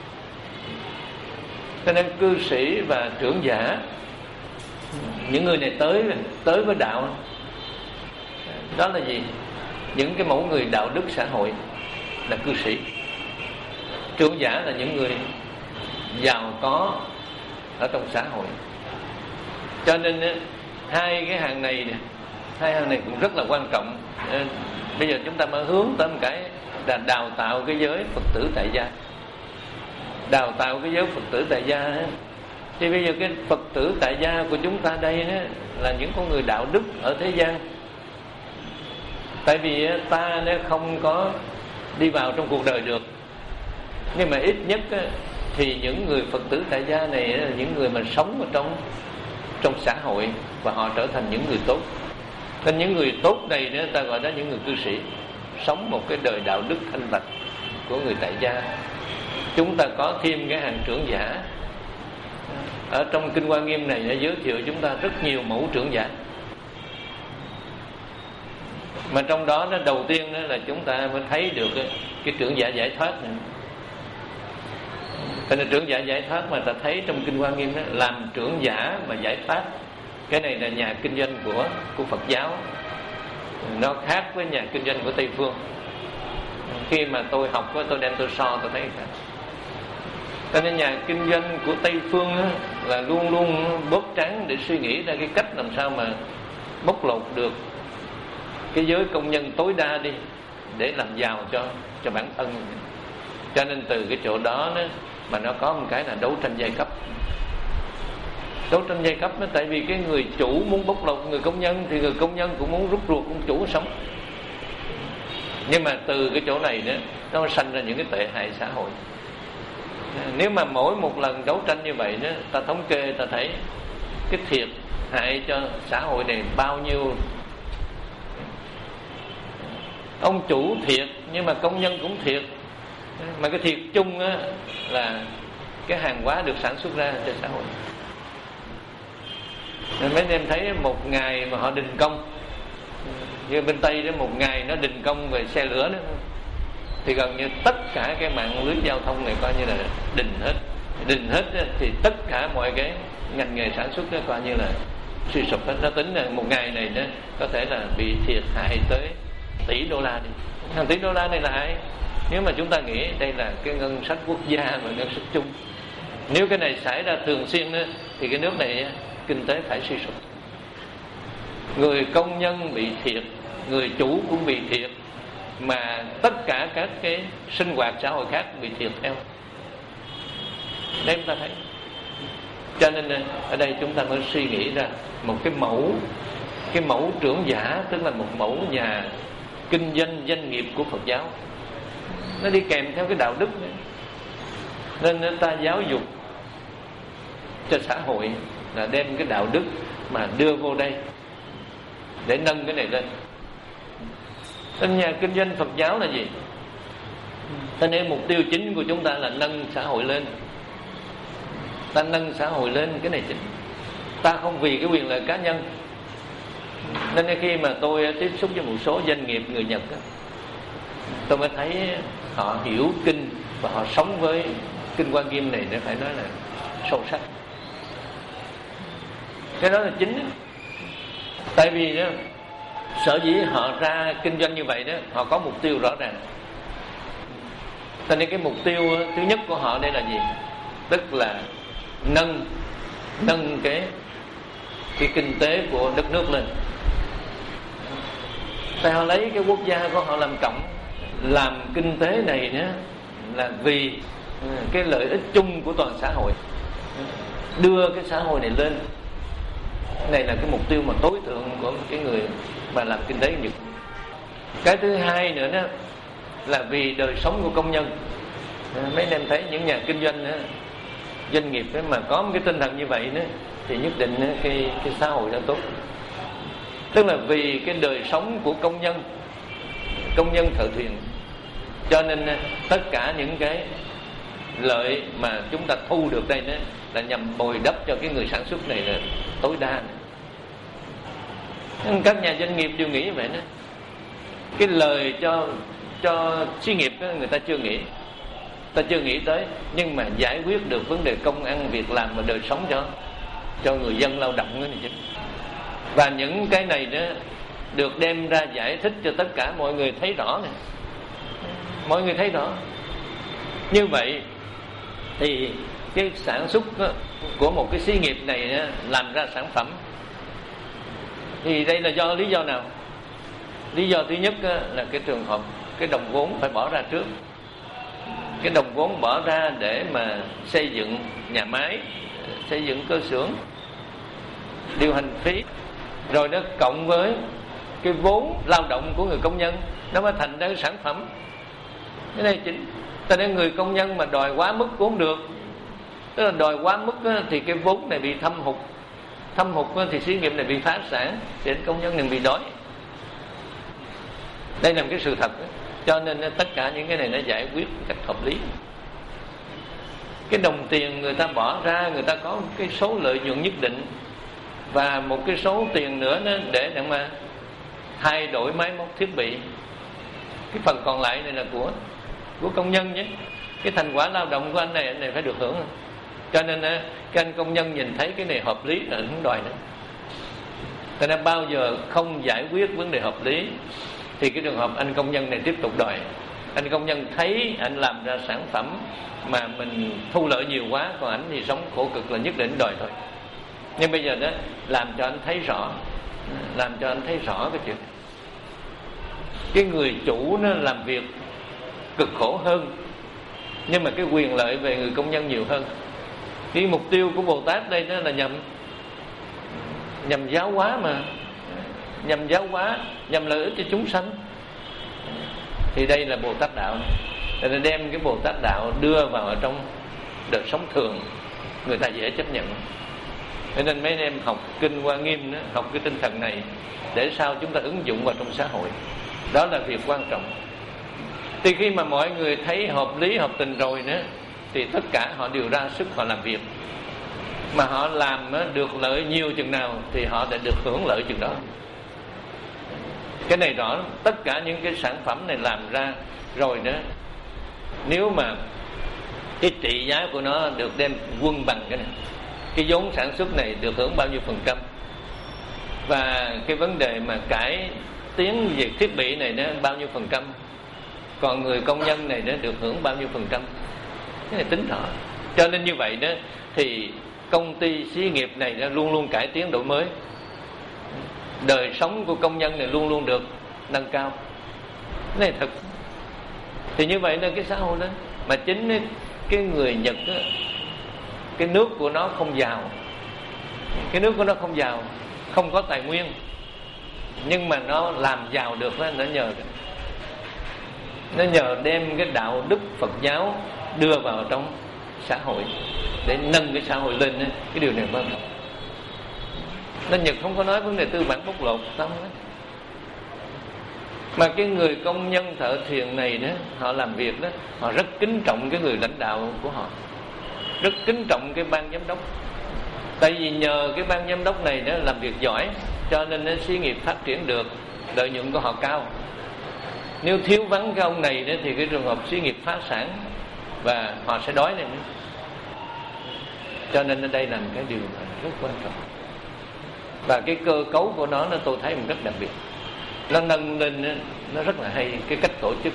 Cho nên cư sĩ và trưởng giả, những người này tới tới với đạo, đó là gì? Những cái mẫu người đạo đức xã hội là cư sĩ. Trưởng giả là những người giàu có ở trong xã hội. Cho nên hai cái hàng này hai hàng này cũng rất là quan trọng. Bây giờ chúng ta mới hướng tới một cái là đào tạo cái giới Phật tử tại gia. Đào tạo cái giới Phật tử tại gia. Thì bây giờ cái Phật tử tại gia của chúng ta đây là những con người đạo đức ở thế gian. Tại vì ta nếu không có đi vào trong cuộc đời được, nhưng mà ít nhất thì những người Phật tử tại gia này là những người mà sống ở trong trong xã hội và họ trở thành những người tốt. Nên những người tốt này nữa ta gọi đó những người cư sĩ, sống một cái đời đạo đức thanh bạch của người tại gia. Chúng ta có thêm cái hàng trưởng giả. Ở trong Kinh Hoa Nghiêm này đã giới thiệu chúng ta rất nhiều mẫu trưởng giả. Mà trong đó nó đầu tiên đó là chúng ta mới thấy được cái, cái trưởng giả giải thoát này. Cho nên trưởng giả giải thoát mà ta thấy trong Kinh Hoa Nghiêm đó, làm trưởng giả mà giải thoát, cái này là nhà kinh doanh của của Phật giáo, nó khác với nhà kinh doanh của Tây phương. Khi mà tôi học tôi đem tôi so tôi thấy khác. Cho nên nhà kinh doanh của Tây phương đó, là luôn luôn bóp trán để suy nghĩ ra cái cách làm sao mà bóc lột được cái giới công nhân tối đa đi để làm giàu cho cho bản thân. Cho nên từ cái chỗ đó, đó mà nó có một cái là đấu tranh giai cấp. Đấu tranh giai cấp nó tại vì cái người chủ muốn bóc lột người công nhân thì người công nhân cũng muốn rút ruột ông chủ sống. Nhưng mà từ cái chỗ này đó nó sanh ra những cái tệ hại xã hội. Nếu mà mỗi một lần đấu tranh như vậy đó, ta thống kê ta thấy cái thiệt hại cho xã hội này bao nhiêu. Ông chủ thiệt nhưng mà công nhân cũng thiệt. Mà cái thiệt chung á, là cái hàng hóa được sản xuất ra cho xã hội. Nên mấy anh em thấy một ngày mà họ đình công, như bên Tây đó, một ngày nó đình công về xe lửa đó, thì gần như tất cả cái mạng lưới giao thông này coi như là đình hết. Đình hết thì tất cả mọi cái ngành nghề sản xuất đó coi như là suy sụp hết. Nó tính là một ngày này đó có thể là bị thiệt hại tới tỷ đô la đi. Hàng tỷ đô la này là ai? Nếu mà chúng ta nghĩ đây là cái ngân sách quốc gia và ngân sách chung, nếu cái này xảy ra thường xuyên đó, thì cái nước này kinh tế phải suy sụp. Người công nhân bị thiệt, người chủ cũng bị thiệt, mà tất cả các cái sinh hoạt xã hội khác bị thiệt theo. Đây chúng ta thấy. Cho nên ở đây chúng ta mới suy nghĩ ra một cái mẫu, cái mẫu trưởng giả, tức là một mẫu nhà kinh doanh doanh nghiệp của Phật giáo. Nó đi kèm theo cái đạo đức nữa. Nên người ta giáo dục cho xã hội là đem cái đạo đức mà đưa vô đây để nâng cái này lên. Nên nhà kinh doanh Phật giáo là gì? Cho nên mục tiêu chính của chúng ta là nâng xã hội lên. Ta nâng xã hội lên, cái này chính. Ta không vì cái quyền lợi cá nhân. Nên khi mà tôi tiếp xúc với một số doanh nghiệp người Nhật đó, tôi mới thấy họ hiểu kinh và họ sống với Kinh Hoa Nghiêm này để phải nói là sâu sắc. Cái đó là chính đó. Tại vì đó, sở dĩ họ ra kinh doanh như vậy đó, họ có mục tiêu rõ ràng. Cho nên cái mục tiêu thứ nhất của họ đây là gì? Tức là nâng nâng cái cái kinh tế của đất nước lên. Tại họ lấy cái quốc gia của họ làm trọng, làm kinh tế này đó là vì cái lợi ích chung của toàn xã hội, đưa cái xã hội này lên. Này là cái mục tiêu mà tối thượng của cái người mà làm kinh tế Nhật. Cái thứ hai nữa đó là vì đời sống của công nhân. Mấy anh em thấy những nhà kinh doanh đó, doanh nghiệp đó mà có một cái tinh thần như vậy đó, thì nhất định đó, cái, cái xã hội nó tốt. Tức là vì cái đời sống của công nhân, công nhân thợ thuyền, cho nên tất cả những cái lợi mà chúng ta thu được đây đó là nhằm bồi đắp cho cái người sản xuất này là tối đa. Các nhà doanh nghiệp đều nghĩ vậy đó. Cái lời cho cho xí nghiệp đó, người ta chưa nghĩ, ta chưa nghĩ tới, nhưng mà giải quyết được vấn đề công ăn việc làm và đời sống cho cho người dân lao động đó này chứ. Và những cái này đó được đem ra giải thích cho tất cả mọi người thấy rõ này. Mọi người thấy rõ. Như vậy thì cái sản xuất của một cái xí nghiệp này làm ra sản phẩm, thì đây là do lý do nào? Lý do thứ nhất là cái trường hợp cái đồng vốn phải bỏ ra trước. Cái đồng vốn bỏ ra để mà xây dựng nhà máy, xây dựng cơ xưởng, điều hành phí, rồi nó cộng với cái vốn lao động của người công nhân, nó mới thành ra cái sản phẩm. Cái này chính. Cho nên người công nhân mà đòi quá mức cũng không được. Tức là đòi quá mức thì cái vốn này bị thâm hụt, thâm hụt thì xí nghiệp này bị phá sản, thì công nhân này bị đói. Đây là một cái sự thật đó. Cho nên tất cả những cái này nó giải quyết một cách hợp lý. Cái đồng tiền người ta bỏ ra, người ta có cái số lợi nhuận nhất định, và một cái số tiền nữa đó để để mà thay đổi máy móc thiết bị. Cái phần còn lại này là của của công nhân nhé. cái thành quả lao động của anh này, anh này phải được hưởng. Cho nên các anh công nhân nhìn thấy cái này hợp lý là không đòi nữa. Cho nên bao giờ không giải quyết vấn đề hợp lý thì cái trường hợp anh công nhân này tiếp tục đòi. Anh công nhân thấy anh làm ra sản phẩm mà mình thu lợi nhiều quá, còn anh thì sống khổ cực là nhất định đòi thôi. Nhưng bây giờ đó làm cho anh thấy rõ, làm cho anh thấy rõ cái chuyện này. Cái người chủ nó làm việc cực khổ hơn, nhưng mà cái quyền lợi về người công nhân nhiều hơn. Cái mục tiêu của Bồ Tát đây đó là nhằm nhằm giáo hóa mà, nhằm giáo hóa, nhằm lợi ích cho chúng sanh. Thì đây là Bồ Tát đạo, để đem cái Bồ Tát đạo đưa vào ở trong đời sống thường, người ta dễ chấp nhận. Cho nên mấy em học kinh Hoa Nghiêm đó, học cái tinh thần này để sao chúng ta ứng dụng vào trong xã hội. Đó là việc quan trọng. Thì khi mà mọi người thấy hợp lý, hợp tình rồi nữa, thì tất cả họ đều ra sức họ làm việc. Mà họ làm được lợi nhiều chừng nào thì họ đã được hưởng lợi chừng đó. Cái này rõ, tất cả những cái sản phẩm này làm ra rồi nữa, nếu mà cái trị giá của nó được đem quân bằng cái này, cái vốn sản xuất này được hưởng bao nhiêu phần trăm, và cái vấn đề mà cải tiến về thiết bị này nó bao nhiêu phần trăm, còn người công nhân này nó được hưởng bao nhiêu phần trăm, cái này tính rõ. Cho nên như vậy đó thì công ty xí nghiệp này nó luôn luôn cải tiến đổi mới, đời sống của công nhân này luôn luôn được nâng cao. Cái này thật. Thì như vậy là cái xã hội đó. Mà chính cái người Nhật đó, cái nước của nó không giàu, cái nước của nó không giàu, không có tài nguyên, nhưng mà nó làm giàu được đó, nó nhờ nó nhờ đem cái đạo đức Phật giáo đưa vào trong xã hội để nâng cái xã hội lên. Cái điều này quan trọng. Nên Nhật không có nói vấn đề tư bản bóc lột không đó. Mà cái người công nhân thợ thuyền này đó, họ làm việc đó, họ rất kính trọng cái người lãnh đạo của họ, rất kính trọng cái ban giám đốc. Tại vì nhờ cái ban giám đốc này đó làm việc giỏi, cho nên nó xí nghiệp phát triển được, lợi nhuận của họ cao. Nếu thiếu vắng cái ông này đó thì cái trường hợp xí nghiệp phá sản và họ sẽ đói này nữa. Cho nên ở đây là một cái điều rất quan trọng. Và cái cơ cấu của nó, nó tôi thấy một cách đặc biệt. Nó nâng lên, nó rất là hay, cái cách tổ chức.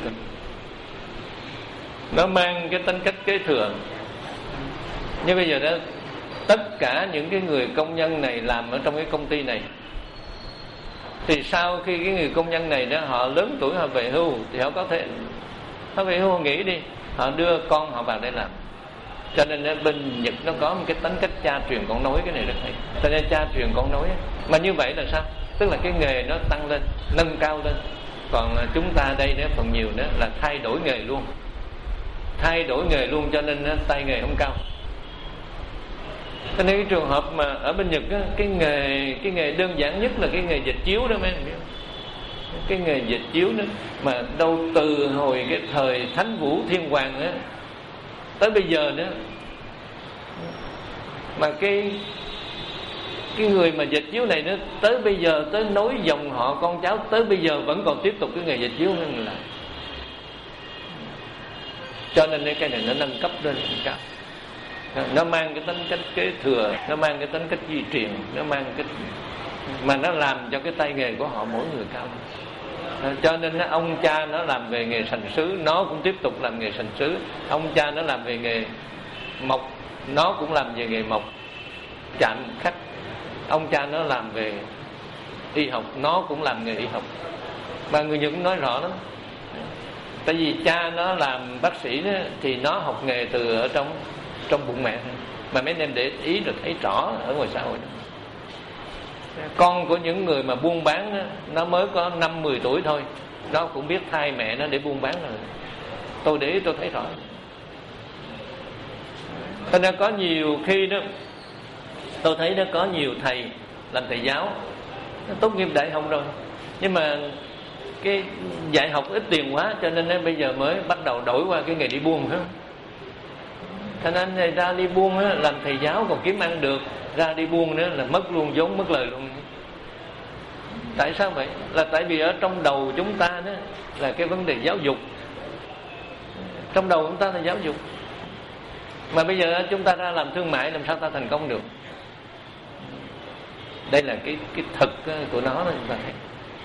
Nó mang cái tính cách kế thừa. Như bây giờ đó, tất cả những cái người công nhân này làm ở trong cái công ty này, thì sau khi cái người công nhân này đó họ lớn tuổi, họ về hưu, thì họ có thể họ về hưu, họ nghỉ đi, họ đưa con họ vào đây làm. Cho nên bên Nhật nó có một cái tính cách cha truyền con nối, cái này rất hay. Cho nên cha truyền con nối. Mà như vậy là sao? Tức là cái nghề nó tăng lên, nâng cao lên. Còn chúng ta đây nữa phần nhiều nữa là thay đổi nghề luôn, thay đổi nghề luôn, cho nên tay nghề không cao. Cho nên cái trường hợp mà ở bên Nhật á, cái nghề cái nghề đơn giản nhất là cái nghề dệt chiếu đó mấy anh biết. Cái nghề dệt chiếu đó mà đâu từ hồi cái thời Thánh Vũ Thiên Hoàng á tới bây giờ nữa, mà cái cái người mà dệt chiếu này nữa tới bây giờ, tới nối dòng họ con cháu tới bây giờ vẫn còn tiếp tục cái nghề dệt chiếu nữa là. Cho nên cái này nó nâng cấp lên cao. Nó mang cái tính cách kế thừa, nó mang cái tính cách di truyền, nó mang cái mà nó làm cho cái tay nghề của họ mỗi người cao. Cho nên ông cha nó làm về nghề sành sứ, nó cũng tiếp tục làm nghề sành sứ. Ông cha nó làm về nghề mộc, nó cũng làm về nghề mộc chạm khắc. Ông cha nó làm về y học, nó cũng làm nghề y học. Mà người Nhật cũng nói rõ lắm. Tại vì cha nó làm bác sĩ đó, thì nó học nghề từ ở trong trong bụng mẹ. Mà mấy anh em để ý rồi thấy rõ ở ngoài xã hội đó. Con của những người mà buôn bán đó, nó mới có năm mười tuổi thôi, nó cũng biết thay mẹ nó để buôn bán rồi. Tôi để ý tôi thấy rõ. Cho nên có nhiều khi đó tôi thấy nó có nhiều thầy làm thầy giáo, nó tốt nghiệp đại học rồi, nhưng mà cái dạy học ít tiền quá, cho nên nó bây giờ mới bắt đầu đổi qua cái nghề đi buôn hết. Cho nên người ra đi buôn á, làm thầy giáo còn kiếm ăn được, ra đi buôn nữa là mất luôn vốn, mất lời luôn. Tại sao vậy? Là tại vì ở trong đầu chúng ta đó là cái vấn đề giáo dục. Trong đầu chúng ta là giáo dục. Mà bây giờ chúng ta ra làm thương mại, làm sao ta thành công được? Đây là cái cái thực của nó đó chúng ta thấy.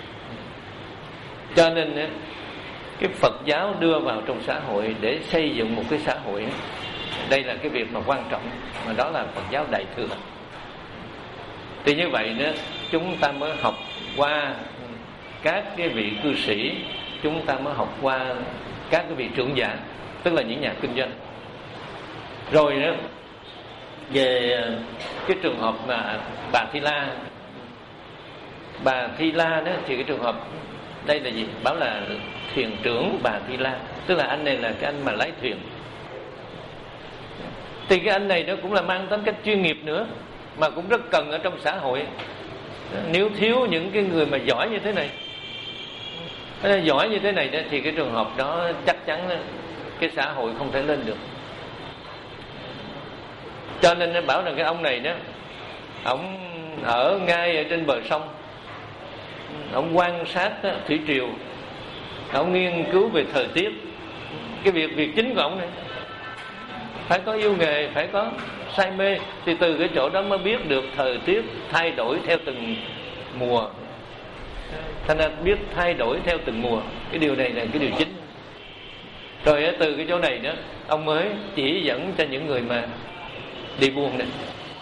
Cho nên cái Phật giáo đưa vào trong xã hội để xây dựng một cái xã hội, đây là cái việc mà quan trọng, mà đó là Phật giáo Đại Thừa. Thì như vậy đó, chúng ta mới học qua các cái vị cư sĩ, chúng ta mới học qua các cái vị trưởng giả, tức là những nhà kinh doanh. Rồi đó, về cái trường hợp mà bà Thi La, bà Thi La đó thì cái trường hợp đây là gì? Bảo là thuyền trưởng bà Thi La, tức là anh này là cái anh mà lái thuyền. Thì cái anh này nó cũng là mang tính cách chuyên nghiệp nữa, mà cũng rất cần ở trong xã hội. Nếu thiếu những cái người mà giỏi như thế này, giỏi như thế này đó, thì cái trường hợp đó chắc chắn cái xã hội không thể lên được. Cho nên nó bảo rằng cái ông này đó, ông ở ngay ở trên bờ sông, ông quan sát thủy triều, ông nghiên cứu về thời tiết. Cái việc việc chính của ông này phải có yêu nghề, phải có say mê, thì từ cái chỗ đó mới biết được thời tiết thay đổi theo từng mùa. Thành ra biết thay đổi theo từng mùa, cái điều này là cái điều chính. Rồi từ cái chỗ này đó, ông mới chỉ dẫn cho những người mà đi buôn này.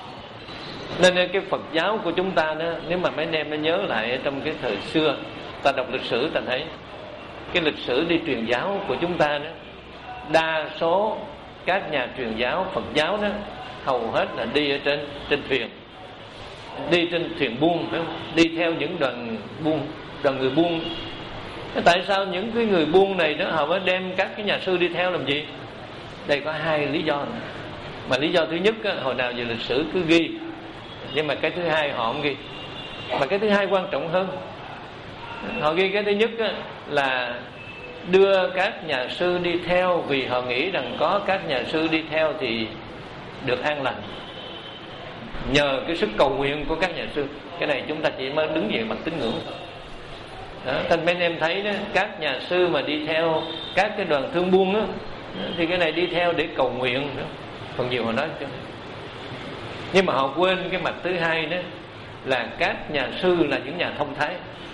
Nên cái Phật giáo của chúng ta đó, nếu mà mấy anh em nó nhớ lại ở trong cái thời xưa, ta đọc lịch sử ta thấy cái lịch sử đi truyền giáo của chúng ta đó, đa số các nhà truyền giáo Phật giáo đó hầu hết là đi ở trên trên thuyền, đi trên thuyền buôn, phải không? Đi theo những đoàn buôn, đoàn người buôn. Tại sao những cái người buôn này đó họ mới đem các cái nhà sư đi theo làm gì? Đây có hai lý do này. Mà lý do thứ nhất á, hồi nào về lịch sử cứ ghi, nhưng mà cái thứ hai họ không ghi. Mà cái thứ hai quan trọng hơn, họ ghi cái thứ nhất á, là đưa các nhà sư đi theo vì họ nghĩ rằng có các nhà sư đi theo thì được an lành, nhờ cái sức cầu nguyện của các nhà sư. Cái này chúng ta chỉ mới đứng về mặt tín ngưỡng thôi. Đó, thành mấy anh em thấy đó, các nhà sư mà đi theo các cái đoàn thương buôn đó, thì cái này đi theo để cầu nguyện đó. Còn nhiều họ nói chứ. Nhưng mà họ quên cái mặt thứ hai đó, là các nhà sư là những nhà thông thái.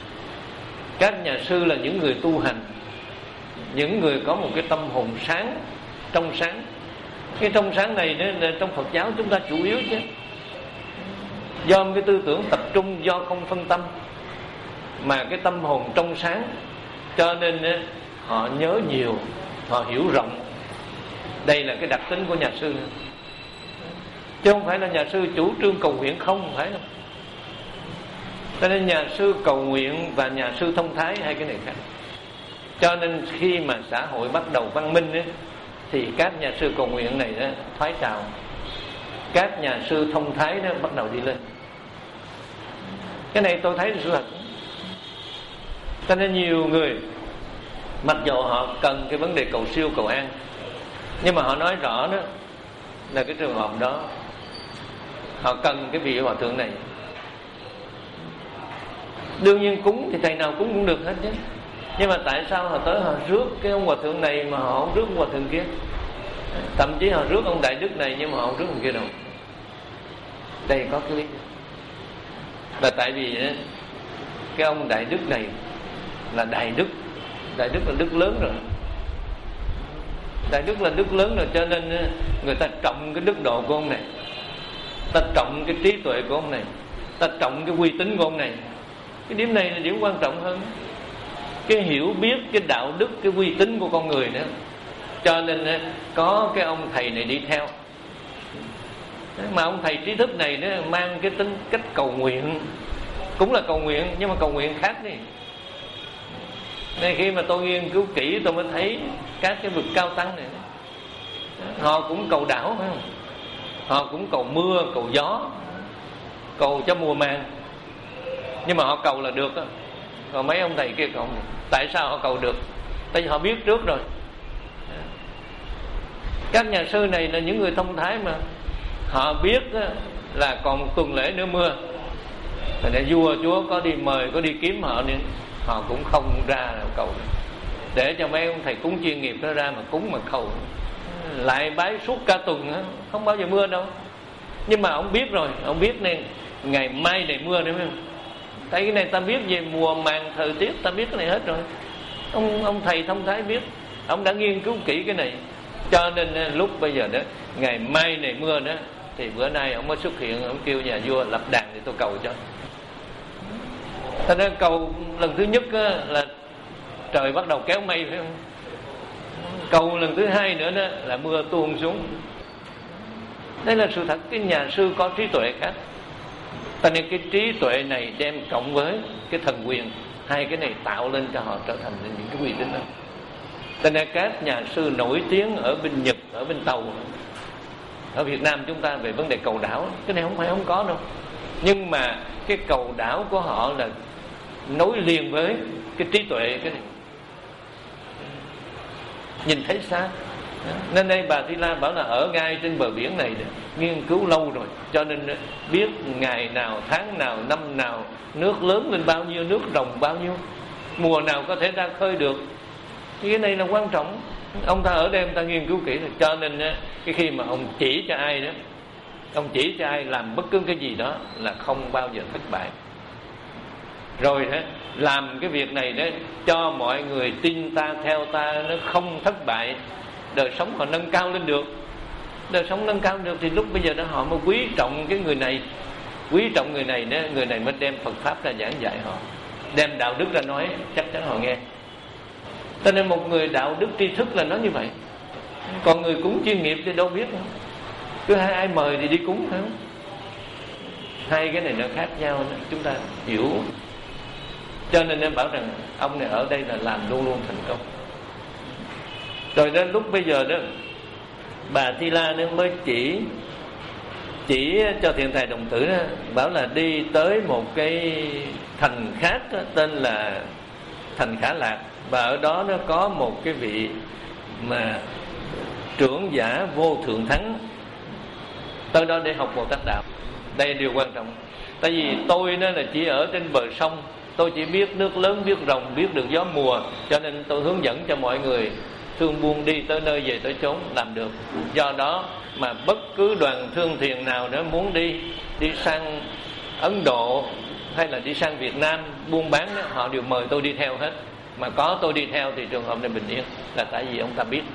Các nhà sư là những người tu hành, những người có một cái tâm hồn sáng, trong sáng. Cái trong sáng này đó, là trong Phật giáo chúng ta chủ yếu chứ. Do cái tư tưởng tập trung, do không phân tâm, mà cái tâm hồn trong sáng, cho nên đó, họ nhớ nhiều, họ hiểu rộng. Đây là cái đặc tính của nhà sư, chứ không phải là nhà sư chủ trương cầu nguyện không, không phải đâu. Cho nên nhà sư cầu nguyện và nhà sư thông thái hai cái này khác. Cho nên khi mà xã hội bắt đầu văn minh ấy, thì các nhà sư cầu nguyện này đó thoái trào, các nhà sư thông thái đó bắt đầu đi lên. Cái này tôi thấy là sự thật. Cho nên nhiều người mặc dù họ cần cái vấn đề cầu siêu cầu an, nhưng mà họ nói rõ đó là cái trường hợp đó họ cần cái vị hòa thượng này. Đương nhiên cúng thì thầy nào cúng cũng được hết chứ, nhưng mà tại sao họ tới họ rước cái ông hòa thượng này mà họ không rước ông hòa thượng kia? Thậm chí họ rước ông đại đức này nhưng mà họ không rước ông kia đâu. Đây có cái lý do là tại vì cái ông đại đức này là đại đức, đại đức là đức lớn rồi, đại đức là đức lớn rồi, cho nên người ta trọng cái đức độ của ông này, ta trọng cái trí tuệ của ông này, ta trọng cái uy tín của ông này. Cái điểm này là điểm quan trọng hơn, cái hiểu biết, cái đạo đức, cái uy tín của con người nữa. Cho nên có cái ông thầy này đi theo. Mà ông thầy trí thức này nó mang cái tính cách cầu nguyện, cũng là cầu nguyện nhưng mà cầu nguyện khác đi. Nên khi mà tôi nghiên cứu kỹ tôi mới thấy các cái vực cao tăng này, họ cũng cầu đảo, phải không? Họ cũng cầu mưa, cầu gió, cầu cho mùa màng, nhưng mà họ cầu là được đó. Còn mấy ông thầy kia cầu, tại sao họ cầu được? Tại vì họ biết trước rồi. Các nhà sư này là những người thông thái mà họ biết là còn một tuần lễ nữa mưa, thành ra vua chúa có đi mời, có đi kiếm họ nên họ cũng không ra cầu. để cho mấy ông thầy cúng chuyên nghiệp đó ra mà cúng mà cầu lại bái suốt cả tuần đó, không bao giờ mưa đâu. Nhưng mà ông biết rồi, ông biết nên ngày mai này mưa nữa phải không? Tại cái này ta biết về mùa màng thời tiết, ta biết cái này hết rồi. Ông ông thầy thông thái biết, ông đã nghiên cứu kỹ cái này. Cho nên lúc bây giờ đó, ngày mai này mưa đó, thì bữa nay ông mới xuất hiện, ông kêu nhà vua lập đàn để tôi cầu cho. Thế nên cầu lần thứ nhất là trời bắt đầu kéo mây phải không? Cầu lần thứ hai nữa đó là mưa tuôn xuống. Đây là sự thật, cái nhà sư có trí tuệ khác. Cho nên cái trí tuệ này đem cộng với cái thần quyền, hai cái này tạo lên cho họ trở thành những cái uy tín đó. Cho nên các nhà sư nổi tiếng ở bên Nhật, ở bên Tàu, ở Việt Nam chúng ta về vấn đề cầu đảo, cái này không phải không có đâu. Nhưng mà cái cầu đảo của họ là nối liền với cái trí tuệ, cái này nhìn thấy xa. Nên đây bà Thi La bảo là ở ngay trên bờ biển này đó, nghiên cứu lâu rồi, cho nên biết ngày nào, tháng nào, năm nào, nước lớn lên bao nhiêu, nước ròng bao nhiêu, mùa nào có thể ra khơi được. Cái này là quan trọng. Ông ta ở đây ông ta nghiên cứu kỹ rồi. Cho nên cái khi mà ông chỉ cho ai đó, ông chỉ cho ai làm bất cứ cái gì đó là không bao giờ thất bại. Rồi đó, làm cái việc này đó cho mọi người tin ta, theo ta, nó không thất bại, đời sống họ nâng cao lên được. Đời sống nâng cao được thì lúc bây giờ đó họ mới quý trọng cái người này. Quý trọng người này đó, người này mới đem Phật Pháp ra giảng dạy họ, đem đạo đức ra nói, chắc chắn họ nghe. Cho nên một người đạo đức tri thức là nó như vậy. Còn người cúng chuyên nghiệp thì đâu biết đâu. Cứ hai ai mời thì đi cúng phải không? Hai cái này nó khác nhau đó, chúng ta hiểu. Cho nên em bảo rằng ông này ở đây là làm luôn luôn thành công. Rồi đến lúc bây giờ đó, bà Thi La nó mới chỉ chỉ cho Thiện Tài Đồng Tử đó, bảo là đi tới một cái thành khác đó, tên là thành Khả Lạc. Và ở đó nó có một cái vị mà trưởng giả Vô Thượng Thắng, tới đó để học Bồ Tát đạo. Đây là điều quan trọng. Tại vì tôi đó là chỉ ở trên bờ sông, tôi chỉ biết nước lớn, biết rồng, biết được gió mùa, cho nên tôi hướng dẫn cho mọi người thương buôn đi tới nơi về tới chốn làm được. Do đó mà bất cứ đoàn thương thiền nào đó muốn đi đi sang Ấn Độ hay là đi sang Việt Nam buôn bán đó, họ đều mời tôi đi theo hết. Mà có tôi đi theo thì trường hợp này bình yên, là tại vì ông ta biết.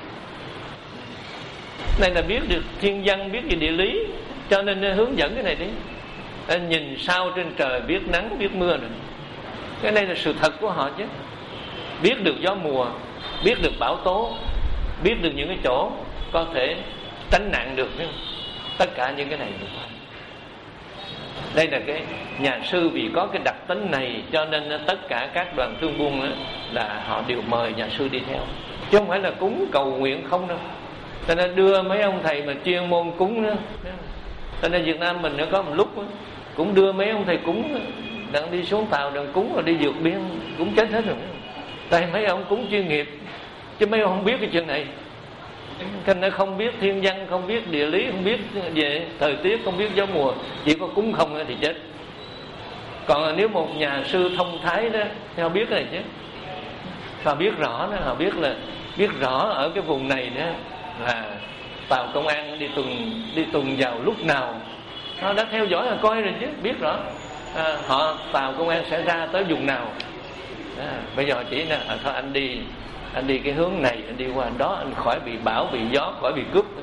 Này là biết được thiên văn, biết về địa lý, cho nên hướng dẫn cái này đi. Nhìn sao trên trời biết nắng, biết mưa nữa. Cái này là sự thật của họ chứ. Biết được gió mùa, biết được bão tố, biết được những cái chỗ có thể tránh nạn được. Tất cả những cái này được. Đây là cái nhà sư vì có cái đặc tính này, cho nên tất cả các đoàn thương buôn là họ đều mời nhà sư đi theo, chứ không phải là cúng cầu nguyện không đâu. Cho nên đưa mấy ông thầy mà chuyên môn cúng nữa. Cho nên Việt Nam mình nó có một lúc cũng đưa mấy ông thầy cúng đang đi xuống tàu đang cúng rồi đi vượt biên cũng chết hết rồi. Tại mấy ông cúng chuyên nghiệp, chứ mấy ông không biết cái chuyện này. Thành nó không biết thiên văn, không biết địa lý, không biết về thời tiết, không biết gió mùa, chỉ có cúng không thì chết. Còn nếu một nhà sư thông thái đó thì họ biết cái này chứ. Họ biết rõ đó, họ biết là biết rõ ở cái vùng này đó là tàu công an đi tuần đi tuần vào lúc nào. Họ đã theo dõi và coi rồi chứ, biết rõ. À, họ tàu công an sẽ ra tới vùng nào. À, bây giờ họ chỉ là à, thôi anh đi anh đi cái hướng này, anh đi qua đó, anh khỏi bị bão, bị gió, khỏi bị cướp.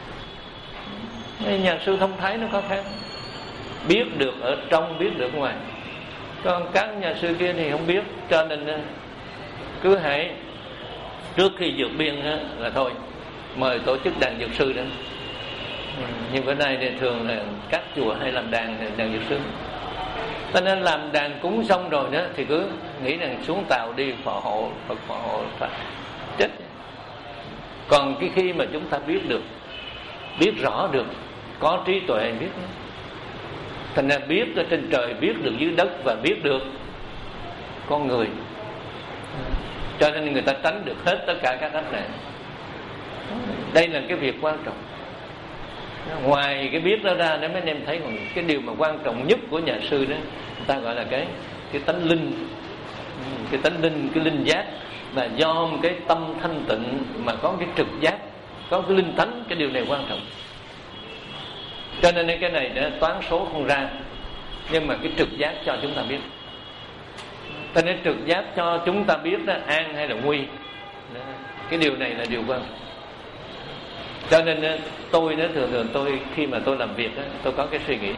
Nhà sư thông thái nó có khác, biết được ở trong, biết được ngoài. Còn các nhà sư kia thì không biết, cho nên cứ hãy trước khi vượt biên là thôi mời tổ chức đàn dược sư đó. Nhưng bữa nay thì thường là các chùa hay làm đàn đàn dược sư. Cho nên làm đàn cúng xong rồi đó thì cứ nghĩ rằng xuống tàu đi phò hộ Phật, phò hộ Phật, chết. Còn cái khi mà chúng ta biết được, biết rõ được, có trí tuệ biết đó. Thành ra biết ở trên trời, biết được dưới đất và biết được con người. Cho nên người ta tránh được hết tất cả các cách này. Đây là cái việc quan trọng. Ngoài cái biết đó ra, nếu mấy anh em thấy còn cái điều mà quan trọng nhất của nhà sư đó, người ta gọi là cái cái tánh linh. Cái tánh linh, cái linh giác là do một cái tâm thanh tịnh mà có cái trực giác, có cái linh tánh. Cái điều này quan trọng. Cho nên cái này đó, toán số không ra, nhưng mà cái trực giác cho chúng ta biết. Cho nên trực giác cho chúng ta biết đó, an hay là nguy. Đó. Cái điều này là điều quan trọng. Cho nên tôi đó, thường thường tôi khi mà tôi làm việc đó, tôi có cái suy nghĩ.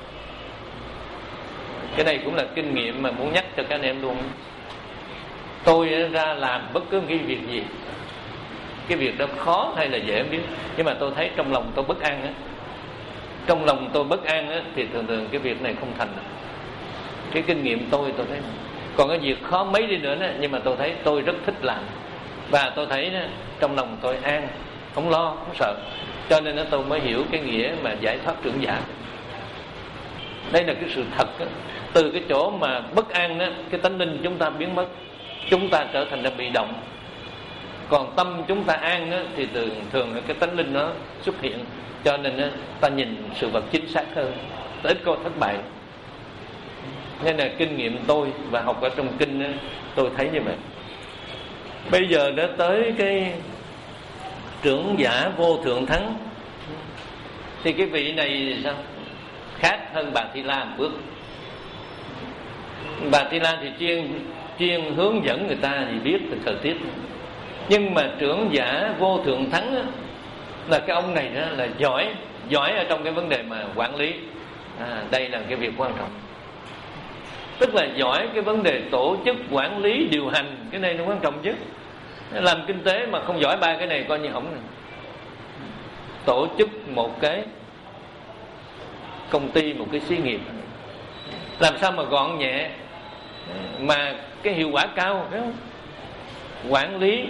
Cái này cũng là kinh nghiệm mà muốn nhắc cho các anh em luôn. Tôi ra làm bất cứ cái việc gì, cái việc đó khó hay là dễ không biết, nhưng mà tôi thấy trong lòng tôi bất an á, trong lòng tôi bất an á, thì thường thường cái việc này không thành được. Cái kinh nghiệm tôi tôi thấy. Còn cái việc khó mấy đi nữa đó, nhưng mà tôi thấy tôi rất thích làm, và tôi thấy đó, trong lòng tôi an, không lo, không sợ. Cho nên đó, tôi mới hiểu cái nghĩa mà giải thoát trưởng giả. Đây là cái sự thật đó. Từ cái chỗ mà bất an đó, cái tánh linh chúng ta biến mất, chúng ta trở thành là bị động. Còn tâm chúng ta an đó, thì thường thường cái tánh linh nó xuất hiện. Cho nên đó, ta nhìn sự vật chính xác hơn, ta ít có thất bại. Nên là kinh nghiệm tôi và học ở trong kinh đó, tôi thấy như vậy. Bây giờ đã tới cái trưởng giả Vô Thượng Thắng, thì cái vị này sao khác hơn Bà Thi La một bước. Bà Thi La thì chuyên chuyên hướng dẫn người ta thì biết từ thời tiết, nhưng mà trưởng giả Vô Thượng Thắng á, là cái ông này đó là giỏi giỏi ở trong cái vấn đề mà quản lý. À, đây là cái việc quan trọng, tức là giỏi cái vấn đề tổ chức, quản lý, điều hành. Cái này nó quan trọng chứ. Làm kinh tế mà không giỏi ba cái này coi như hỏng rồi. Tổ chức một cái công ty, một cái xí nghiệp làm sao mà gọn nhẹ mà cái hiệu quả cao, phải không? Quản lý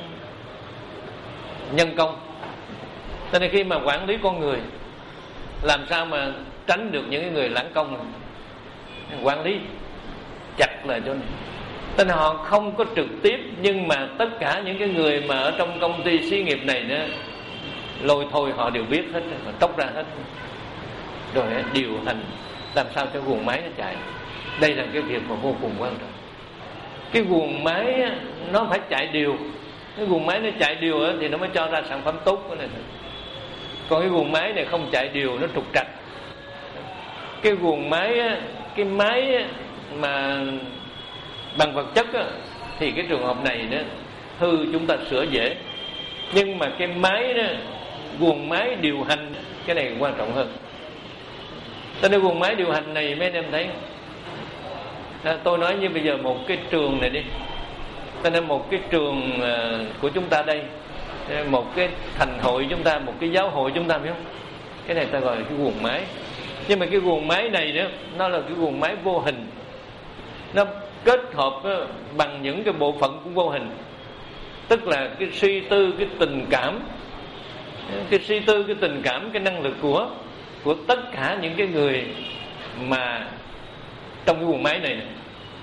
nhân công. Cho nên khi mà quản lý con người, làm sao mà tránh được những cái người lãng công này. Quản lý chặt là chỗ này. Cho nên họ không có trực tiếp, nhưng mà tất cả những cái người mà ở trong công ty xí nghiệp này đó, lôi thôi họ đều biết hết, họ tóc ra hết. Rồi điều hành làm sao cho guồng máy nó chạy. Đây là cái việc mà vô cùng quan trọng. Cái guồng máy nó phải chạy đều. Cái guồng máy nó chạy đều thì nó mới cho ra sản phẩm tốt của này. Còn cái guồng máy này không chạy đều, nó trục trặc. Cái guồng máy, cái máy mà bằng vật chất thì cái trường hợp này đó, hư chúng ta sửa dễ. Nhưng mà cái máy đó, guồng máy điều hành, cái này quan trọng hơn. Cho nên guồng máy điều hành này mấy anh em thấy, à, tôi nói như bây giờ một cái trường này đi, cho nên một cái trường uh, của chúng ta đây, một cái thành hội chúng ta, một cái giáo hội chúng ta, biết không? Cái này ta gọi là cái guồng máy. Nhưng mà cái guồng máy này đó, nó là cái guồng máy vô hình, nó kết hợp uh, bằng những cái bộ phận của vô hình. Tức là cái suy tư, cái tình cảm, cái suy tư, cái tình cảm, cái năng lực của của tất cả những cái người mà trong cái guồng máy này, này.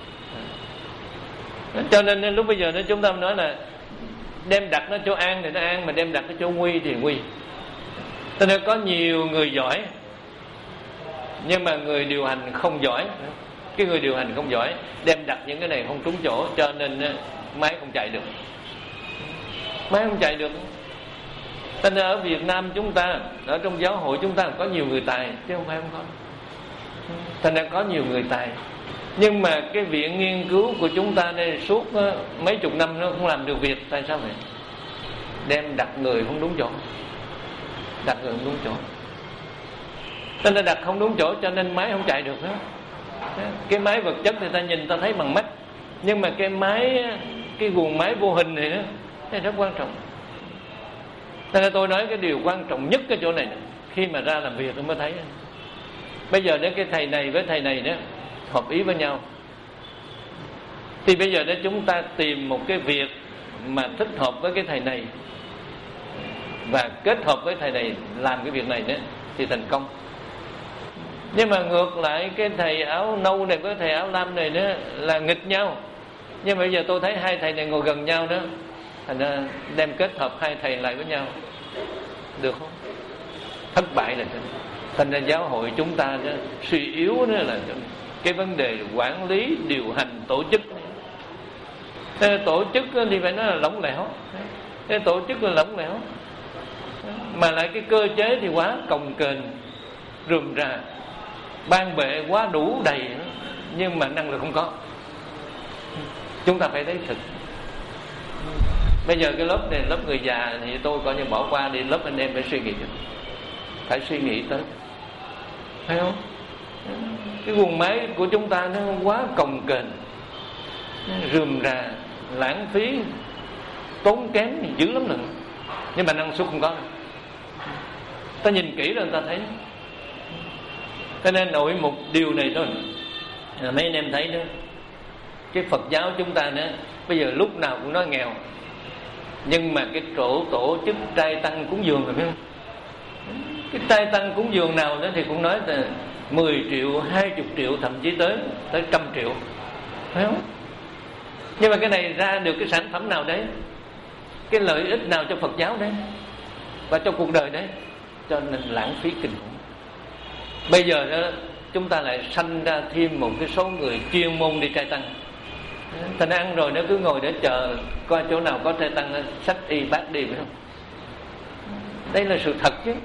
Cho nên lúc bây giờ nó chúng ta nói là đem đặt nó chỗ an thì nó an, mà đem đặt cái chỗ nguy thì nguy. Cho nên có nhiều người giỏi, nhưng mà người điều hành không giỏi. Cái người điều hành không giỏi, đem đặt những cái này không trúng chỗ, cho nên máy không chạy được. Máy không chạy được. Cho nên ở Việt Nam chúng ta, ở trong giáo hội chúng ta có nhiều người tài, chứ không phải không có. Cho nên có nhiều người tài. Nhưng mà cái viện nghiên cứu của chúng ta đây suốt mấy chục năm nó không làm được việc. Tại sao vậy? Đem đặt người không đúng chỗ. Đặt người không đúng chỗ. Cho nên đặt không đúng chỗ, cho nên máy không chạy được nữa. Cái máy vật chất thì ta nhìn ta thấy bằng mắt, nhưng mà cái máy, cái guồng máy vô hình này đó, này rất quan trọng. Cho nên tôi nói cái điều quan trọng nhất cái chỗ này, khi mà ra làm việc tôi mới thấy. Bây giờ đến cái thầy này với thầy này đó hợp ý với nhau, thì bây giờ để chúng ta tìm một cái việc mà thích hợp với cái thầy này và kết hợp với thầy này làm cái việc này đó thì thành công. Nhưng mà ngược lại cái thầy áo nâu này với thầy áo lam này đó là nghịch nhau. Nhưng mà bây giờ tôi thấy hai thầy này ngồi gần nhau đó, thành ra đem kết hợp hai thầy lại với nhau được không? Thất bại là thế. Thành ra giáo hội chúng ta đó, suy yếu đó là cái vấn đề quản lý, điều hành, tổ chức. Tổ chức thì phải nói là lỏng lẻo, cái tổ chức là lỏng lẻo, mà lại cái cơ chế thì quá cồng kềnh rườm rà, ban bệ quá đủ đầy, nhưng mà năng lực không có. Chúng ta phải thấy thực. Bây giờ cái lớp này lớp người già thì tôi coi như bỏ qua đi, lớp anh em phải suy nghĩ, phải suy nghĩ tới, thấy không? Cái guồng máy của chúng ta nó quá cồng kềnh, rườm rà, lãng phí, tốn kém dữ lắm rồi, nhưng mà năng suất không có. Ta nhìn kỹ rồi ta thấy. Cho nên nội một điều này thôi, mấy anh em thấy đó, cái Phật giáo chúng ta nữa bây giờ lúc nào cũng nói nghèo, nhưng mà cái chỗ tổ chức trai tăng cúng dường rồi, phải không? Cái trai tăng cúng dường nào đó thì cũng nói là mười triệu, hai mươi triệu, thậm chí tới tới trăm triệu, phải không? Nhưng mà cái này ra được cái sản phẩm nào đấy, cái lợi ích nào cho Phật giáo đấy và cho cuộc đời đấy? Cho nên lãng phí kinh khủng. Bây giờ đó chúng ta lại sanh ra thêm một cái số người chuyên môn đi trai tăng, thành ăn rồi nó cứ ngồi để chờ coi chỗ nào có trai tăng xách y bát đi, phải không? Đây là sự thật chứ.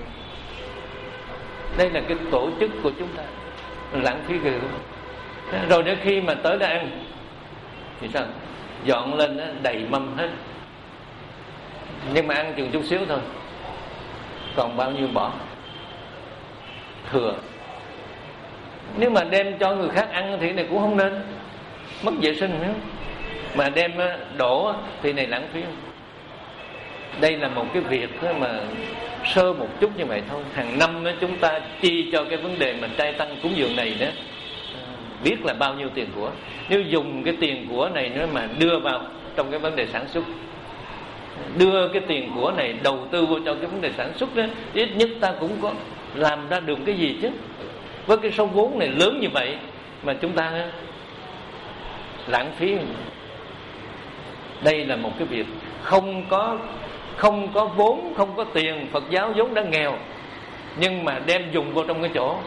Đây là cái tổ chức của chúng ta lãng phí ghê lắm. Rồi đến khi mà tới đã ăn thì sao? Dọn lên đầy mâm hết, nhưng mà ăn chừng chút xíu thôi, còn bao nhiêu bỏ thừa. Nếu mà đem cho người khác ăn thì này cũng không nên, mất vệ sinh, phải không? Mà đem đổ thì này lãng phí. Đây là một cái việc mà sơ một chút như vậy thôi. Hàng năm đó chúng ta chi cho cái vấn đề mà trai tăng cúng dường này đó, biết là bao nhiêu tiền của. Nếu dùng cái tiền của này nữa mà đưa vào trong cái vấn đề sản xuất, đưa cái tiền của này đầu tư vô cho cái vấn đề sản xuất đó, ít nhất ta cũng có làm ra được cái gì chứ. Với cái số vốn này lớn như vậy mà chúng ta lãng phí. Đây là một cái việc không có không có vốn, không có tiền. Phật giáo vốn đã nghèo, nhưng mà đem dùng vô trong cái chỗ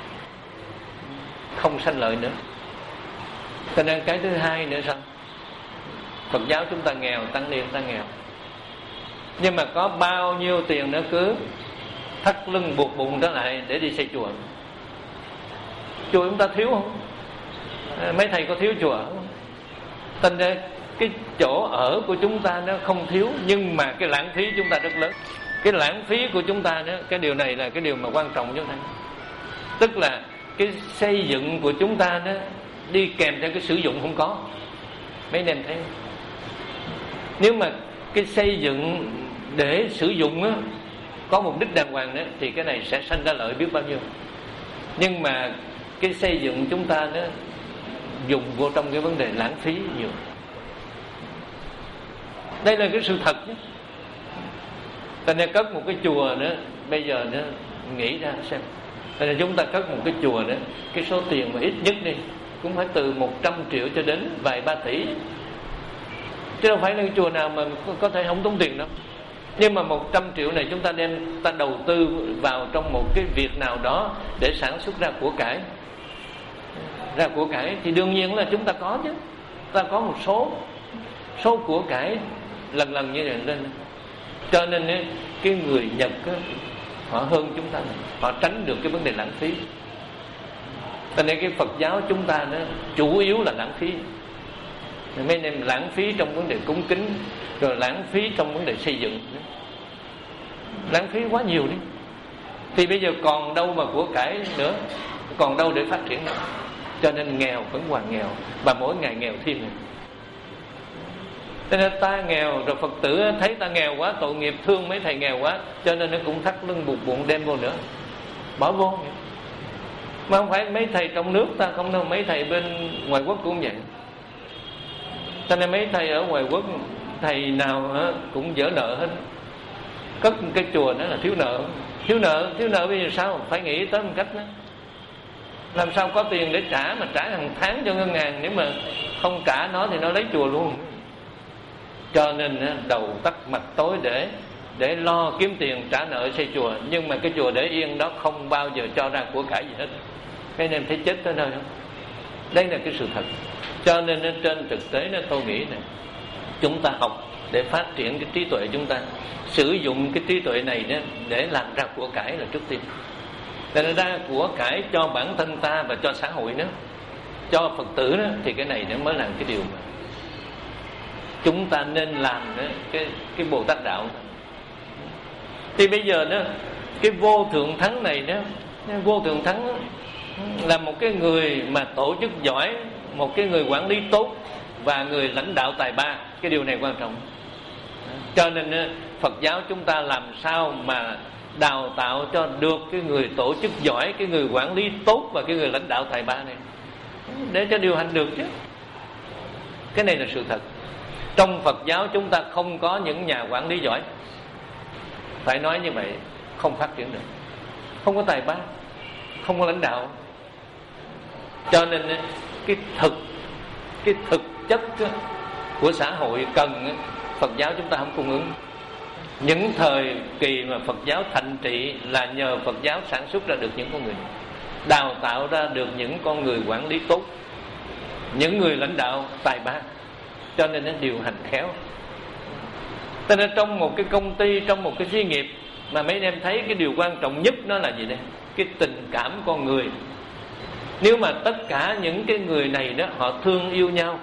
không sanh lợi nữa. Cho nên cái thứ hai nữa sao? Phật giáo chúng ta nghèo, tăng ni chúng ta nghèo, nhưng mà có bao nhiêu tiền nữa cứ thắt lưng buộc bụng trở lại để đi xây chùa. Chùa chúng ta thiếu không? Mấy thầy có thiếu chùa không? Thành ra cái chỗ ở của chúng ta nó không thiếu, nhưng mà cái lãng phí chúng ta rất lớn. Cái lãng phí của chúng ta đó, cái điều này là cái điều mà quan trọng chúng ta. Tức là cái xây dựng của chúng ta đó đi kèm theo cái sử dụng không có. Mấy anh em thấy không? Nếu mà cái xây dựng để sử dụng á, có mục đích đàng hoàng đó, thì cái này sẽ sanh ra lợi biết bao nhiêu. Nhưng mà cái xây dựng chúng ta đó dùng vô trong cái vấn đề lãng phí nhiều. Đây là cái sự thật nhé. Cho nên cất một cái chùa nữa, bây giờ nữa nghĩ ra xem. Cho nên chúng ta cất một cái chùa nữa, cái số tiền mà ít nhất đi cũng phải từ một trăm triệu cho đến vài ba tỷ, chứ đâu phải là cái chùa nào mà có thể không tốn tiền đâu. Nhưng mà một trăm triệu này chúng ta đem ta đầu tư vào trong một cái việc nào đó để sản xuất ra của cải, ra của cải thì đương nhiên là chúng ta có chứ. Ta có một số số của cải lần lần như vậy lên. Cho nên cái người Nhật á, họ hơn chúng ta, họ tránh được cái vấn đề lãng phí. Cho nên cái Phật giáo chúng ta nó chủ yếu là lãng phí. Mấy anh em lãng phí trong vấn đề cúng kính, rồi lãng phí trong vấn đề xây dựng, lãng phí quá nhiều đi. Thì bây giờ còn đâu mà của cải nữa, còn đâu để phát triển nữa. Cho nên nghèo vẫn hoàn nghèo, và mỗi ngày nghèo thêm này. Cho nên ta nghèo, rồi Phật tử thấy ta nghèo quá, tội nghiệp, thương mấy thầy nghèo quá, cho nên nó cũng thắt lưng buộc bụng đem vô nữa, bỏ vô. Mà không phải mấy thầy trong nước ta không đâu, mấy thầy bên ngoài quốc cũng vậy. Cho nên mấy thầy ở ngoài quốc, thầy nào cũng dở nợ hết. Cất cái chùa đó là thiếu nợ. Thiếu nợ, thiếu nợ bây giờ sao? Phải nghĩ tới một cách đó. Làm sao có tiền để trả, mà trả hàng tháng cho ngân hàng. Nếu mà không trả nó thì nó lấy chùa luôn. Cho nên đầu tắt mặt tối để để lo kiếm tiền trả nợ xây chùa. Nhưng mà cái chùa để yên đó không bao giờ cho ra của cải gì hết. Các anh em thấy chết tới nơi không? Đây là cái sự thật. Cho nên trên thực tế nó tôi nghĩ này, chúng ta học để phát triển cái trí tuệ chúng ta, sử dụng cái trí tuệ này đó để làm ra của cải là trước tiên. Nên ra của cải cho bản thân ta và cho xã hội nữa, cho Phật tử đó, thì cái này nó mới là cái điều mà chúng ta nên làm đó, cái cái Bồ Tát đạo. Thì bây giờ đó, cái Vô Thượng Thắng này đó, Vô Thượng Thắng đó, là một cái người mà tổ chức giỏi, một cái người quản lý tốt và người lãnh đạo tài ba. Cái điều này quan trọng. Cho nên Phật giáo chúng ta làm sao mà đào tạo cho được cái người tổ chức giỏi, cái người quản lý tốt và cái người lãnh đạo tài ba này, để cho điều hành được chứ. Cái này là sự thật. Trong Phật giáo chúng ta không có những nhà quản lý giỏi, phải nói như vậy, không phát triển được. Không có tài ba, không có lãnh đạo. Cho nên cái thực Cái thực chất của xã hội cần, Phật giáo chúng ta không cung ứng. Những thời kỳ mà Phật giáo thành trị là nhờ Phật giáo sản xuất ra được những con người, đào tạo ra được những con người quản lý tốt, những người lãnh đạo tài ba, cho nên nó điều hành khéo. Cho nên trong một cái công ty, trong một cái xí nghiệp mà mấy anh em thấy cái điều quan trọng nhất nó là gì đây? Cái tình cảm con người. Nếu mà tất cả những cái người này đó họ thương yêu nhau,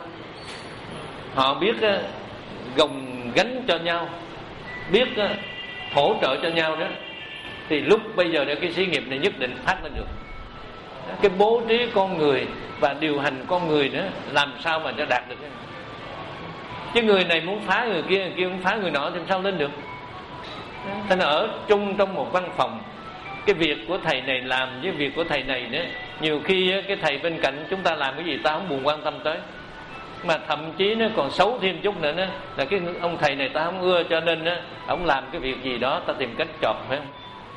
họ biết uh, gồng gánh cho nhau, biết uh, hỗ trợ cho nhau đó, thì lúc bây giờ cái xí nghiệp này nhất định phát lên được. Cái bố trí con người và điều hành con người nữa, làm sao mà cho đạt được cái này. Chứ người này muốn phá người kia, người kia muốn phá người nọ thì sao lên được. Thế là ở chung trong một văn phòng, cái việc của thầy này làm với việc của thầy này nữa, nhiều khi cái thầy bên cạnh chúng ta làm cái gì ta không buồn quan tâm tới, mà thậm chí nó còn xấu thêm chút nữa, nữa là cái ông thầy này ta không ưa, cho nên ông làm cái việc gì đó ta tìm cách chọt, phải không?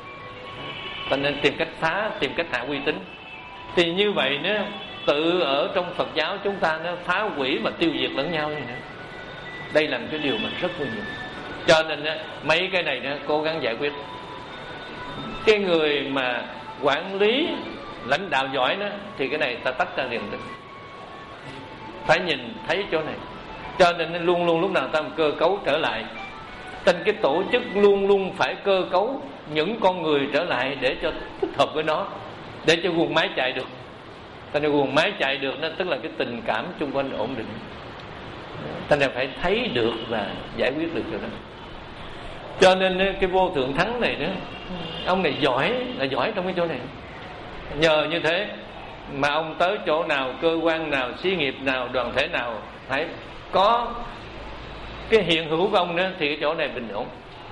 Ta nên tìm cách phá, tìm cách hạ uy tín. Thì như vậy nữa, tự ở trong Phật giáo chúng ta nó phá hủy và tiêu diệt lẫn nhau như nữa. Đây là một cái điều mà rất nguy hiểm. Cho nên mấy cái này nó cố gắng giải quyết. Cái người mà quản lý, lãnh đạo giỏi đó, thì cái này ta tách ra liền được. Phải nhìn thấy chỗ này. Cho nên luôn luôn lúc nào ta cơ cấu trở lại. Trên cái tổ chức luôn luôn phải cơ cấu những con người trở lại để cho thích hợp với nó, để cho guồng máy chạy được. Thành ra guồng máy chạy được nó tức là cái tình cảm xung quanh ổn định. Thành ra phải thấy được và giải quyết được cho đó. Cho nên cái Vô Thượng Thắng này đó, ông này giỏi, là giỏi trong cái chỗ này. Nhờ như thế mà ông tới chỗ nào, cơ quan nào, xí nghiệp nào, đoàn thể nào, phải có cái hiện hữu của ông đó, thì cái chỗ này bình ổn.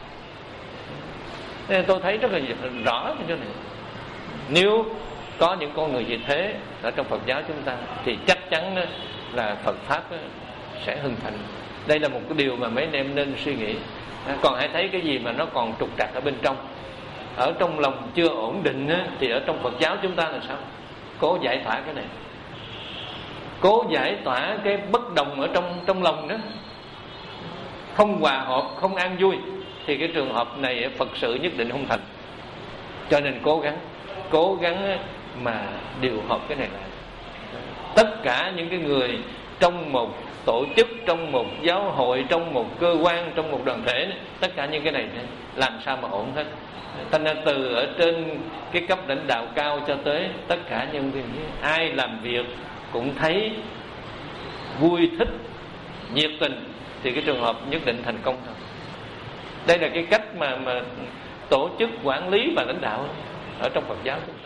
Nên tôi thấy rất là rõ cái chỗ này. Nếu có những con người như thế ở trong Phật giáo chúng ta, thì chắc chắn là Phật Pháp sẽ hưng thành. Đây là một cái điều mà mấy anh em nên suy nghĩ. Còn hãy thấy cái gì mà nó còn trục trặc ở bên trong, ở trong lòng chưa ổn định á, thì ở trong Phật giáo chúng ta là sao? Cố giải tỏa cái này, cố giải tỏa cái bất đồng ở trong trong lòng đó, không hòa hợp, không an vui, thì cái trường hợp này Phật sự nhất định không thành. Cho nên cố gắng cố gắng mà điều hợp cái này lại. Tất cả những cái người trong một tổ chức, trong một giáo hội, trong một cơ quan, trong một đoàn thể, tất cả những cái này làm sao mà ổn hết. Thành ra từ ở trên cái cấp lãnh đạo cao cho tới tất cả nhân viên, ai làm việc cũng thấy vui thích, nhiệt tình, thì cái trường hợp nhất định thành công thôi. Đây là cái cách mà mà tổ chức quản lý và lãnh đạo ở trong Phật giáo.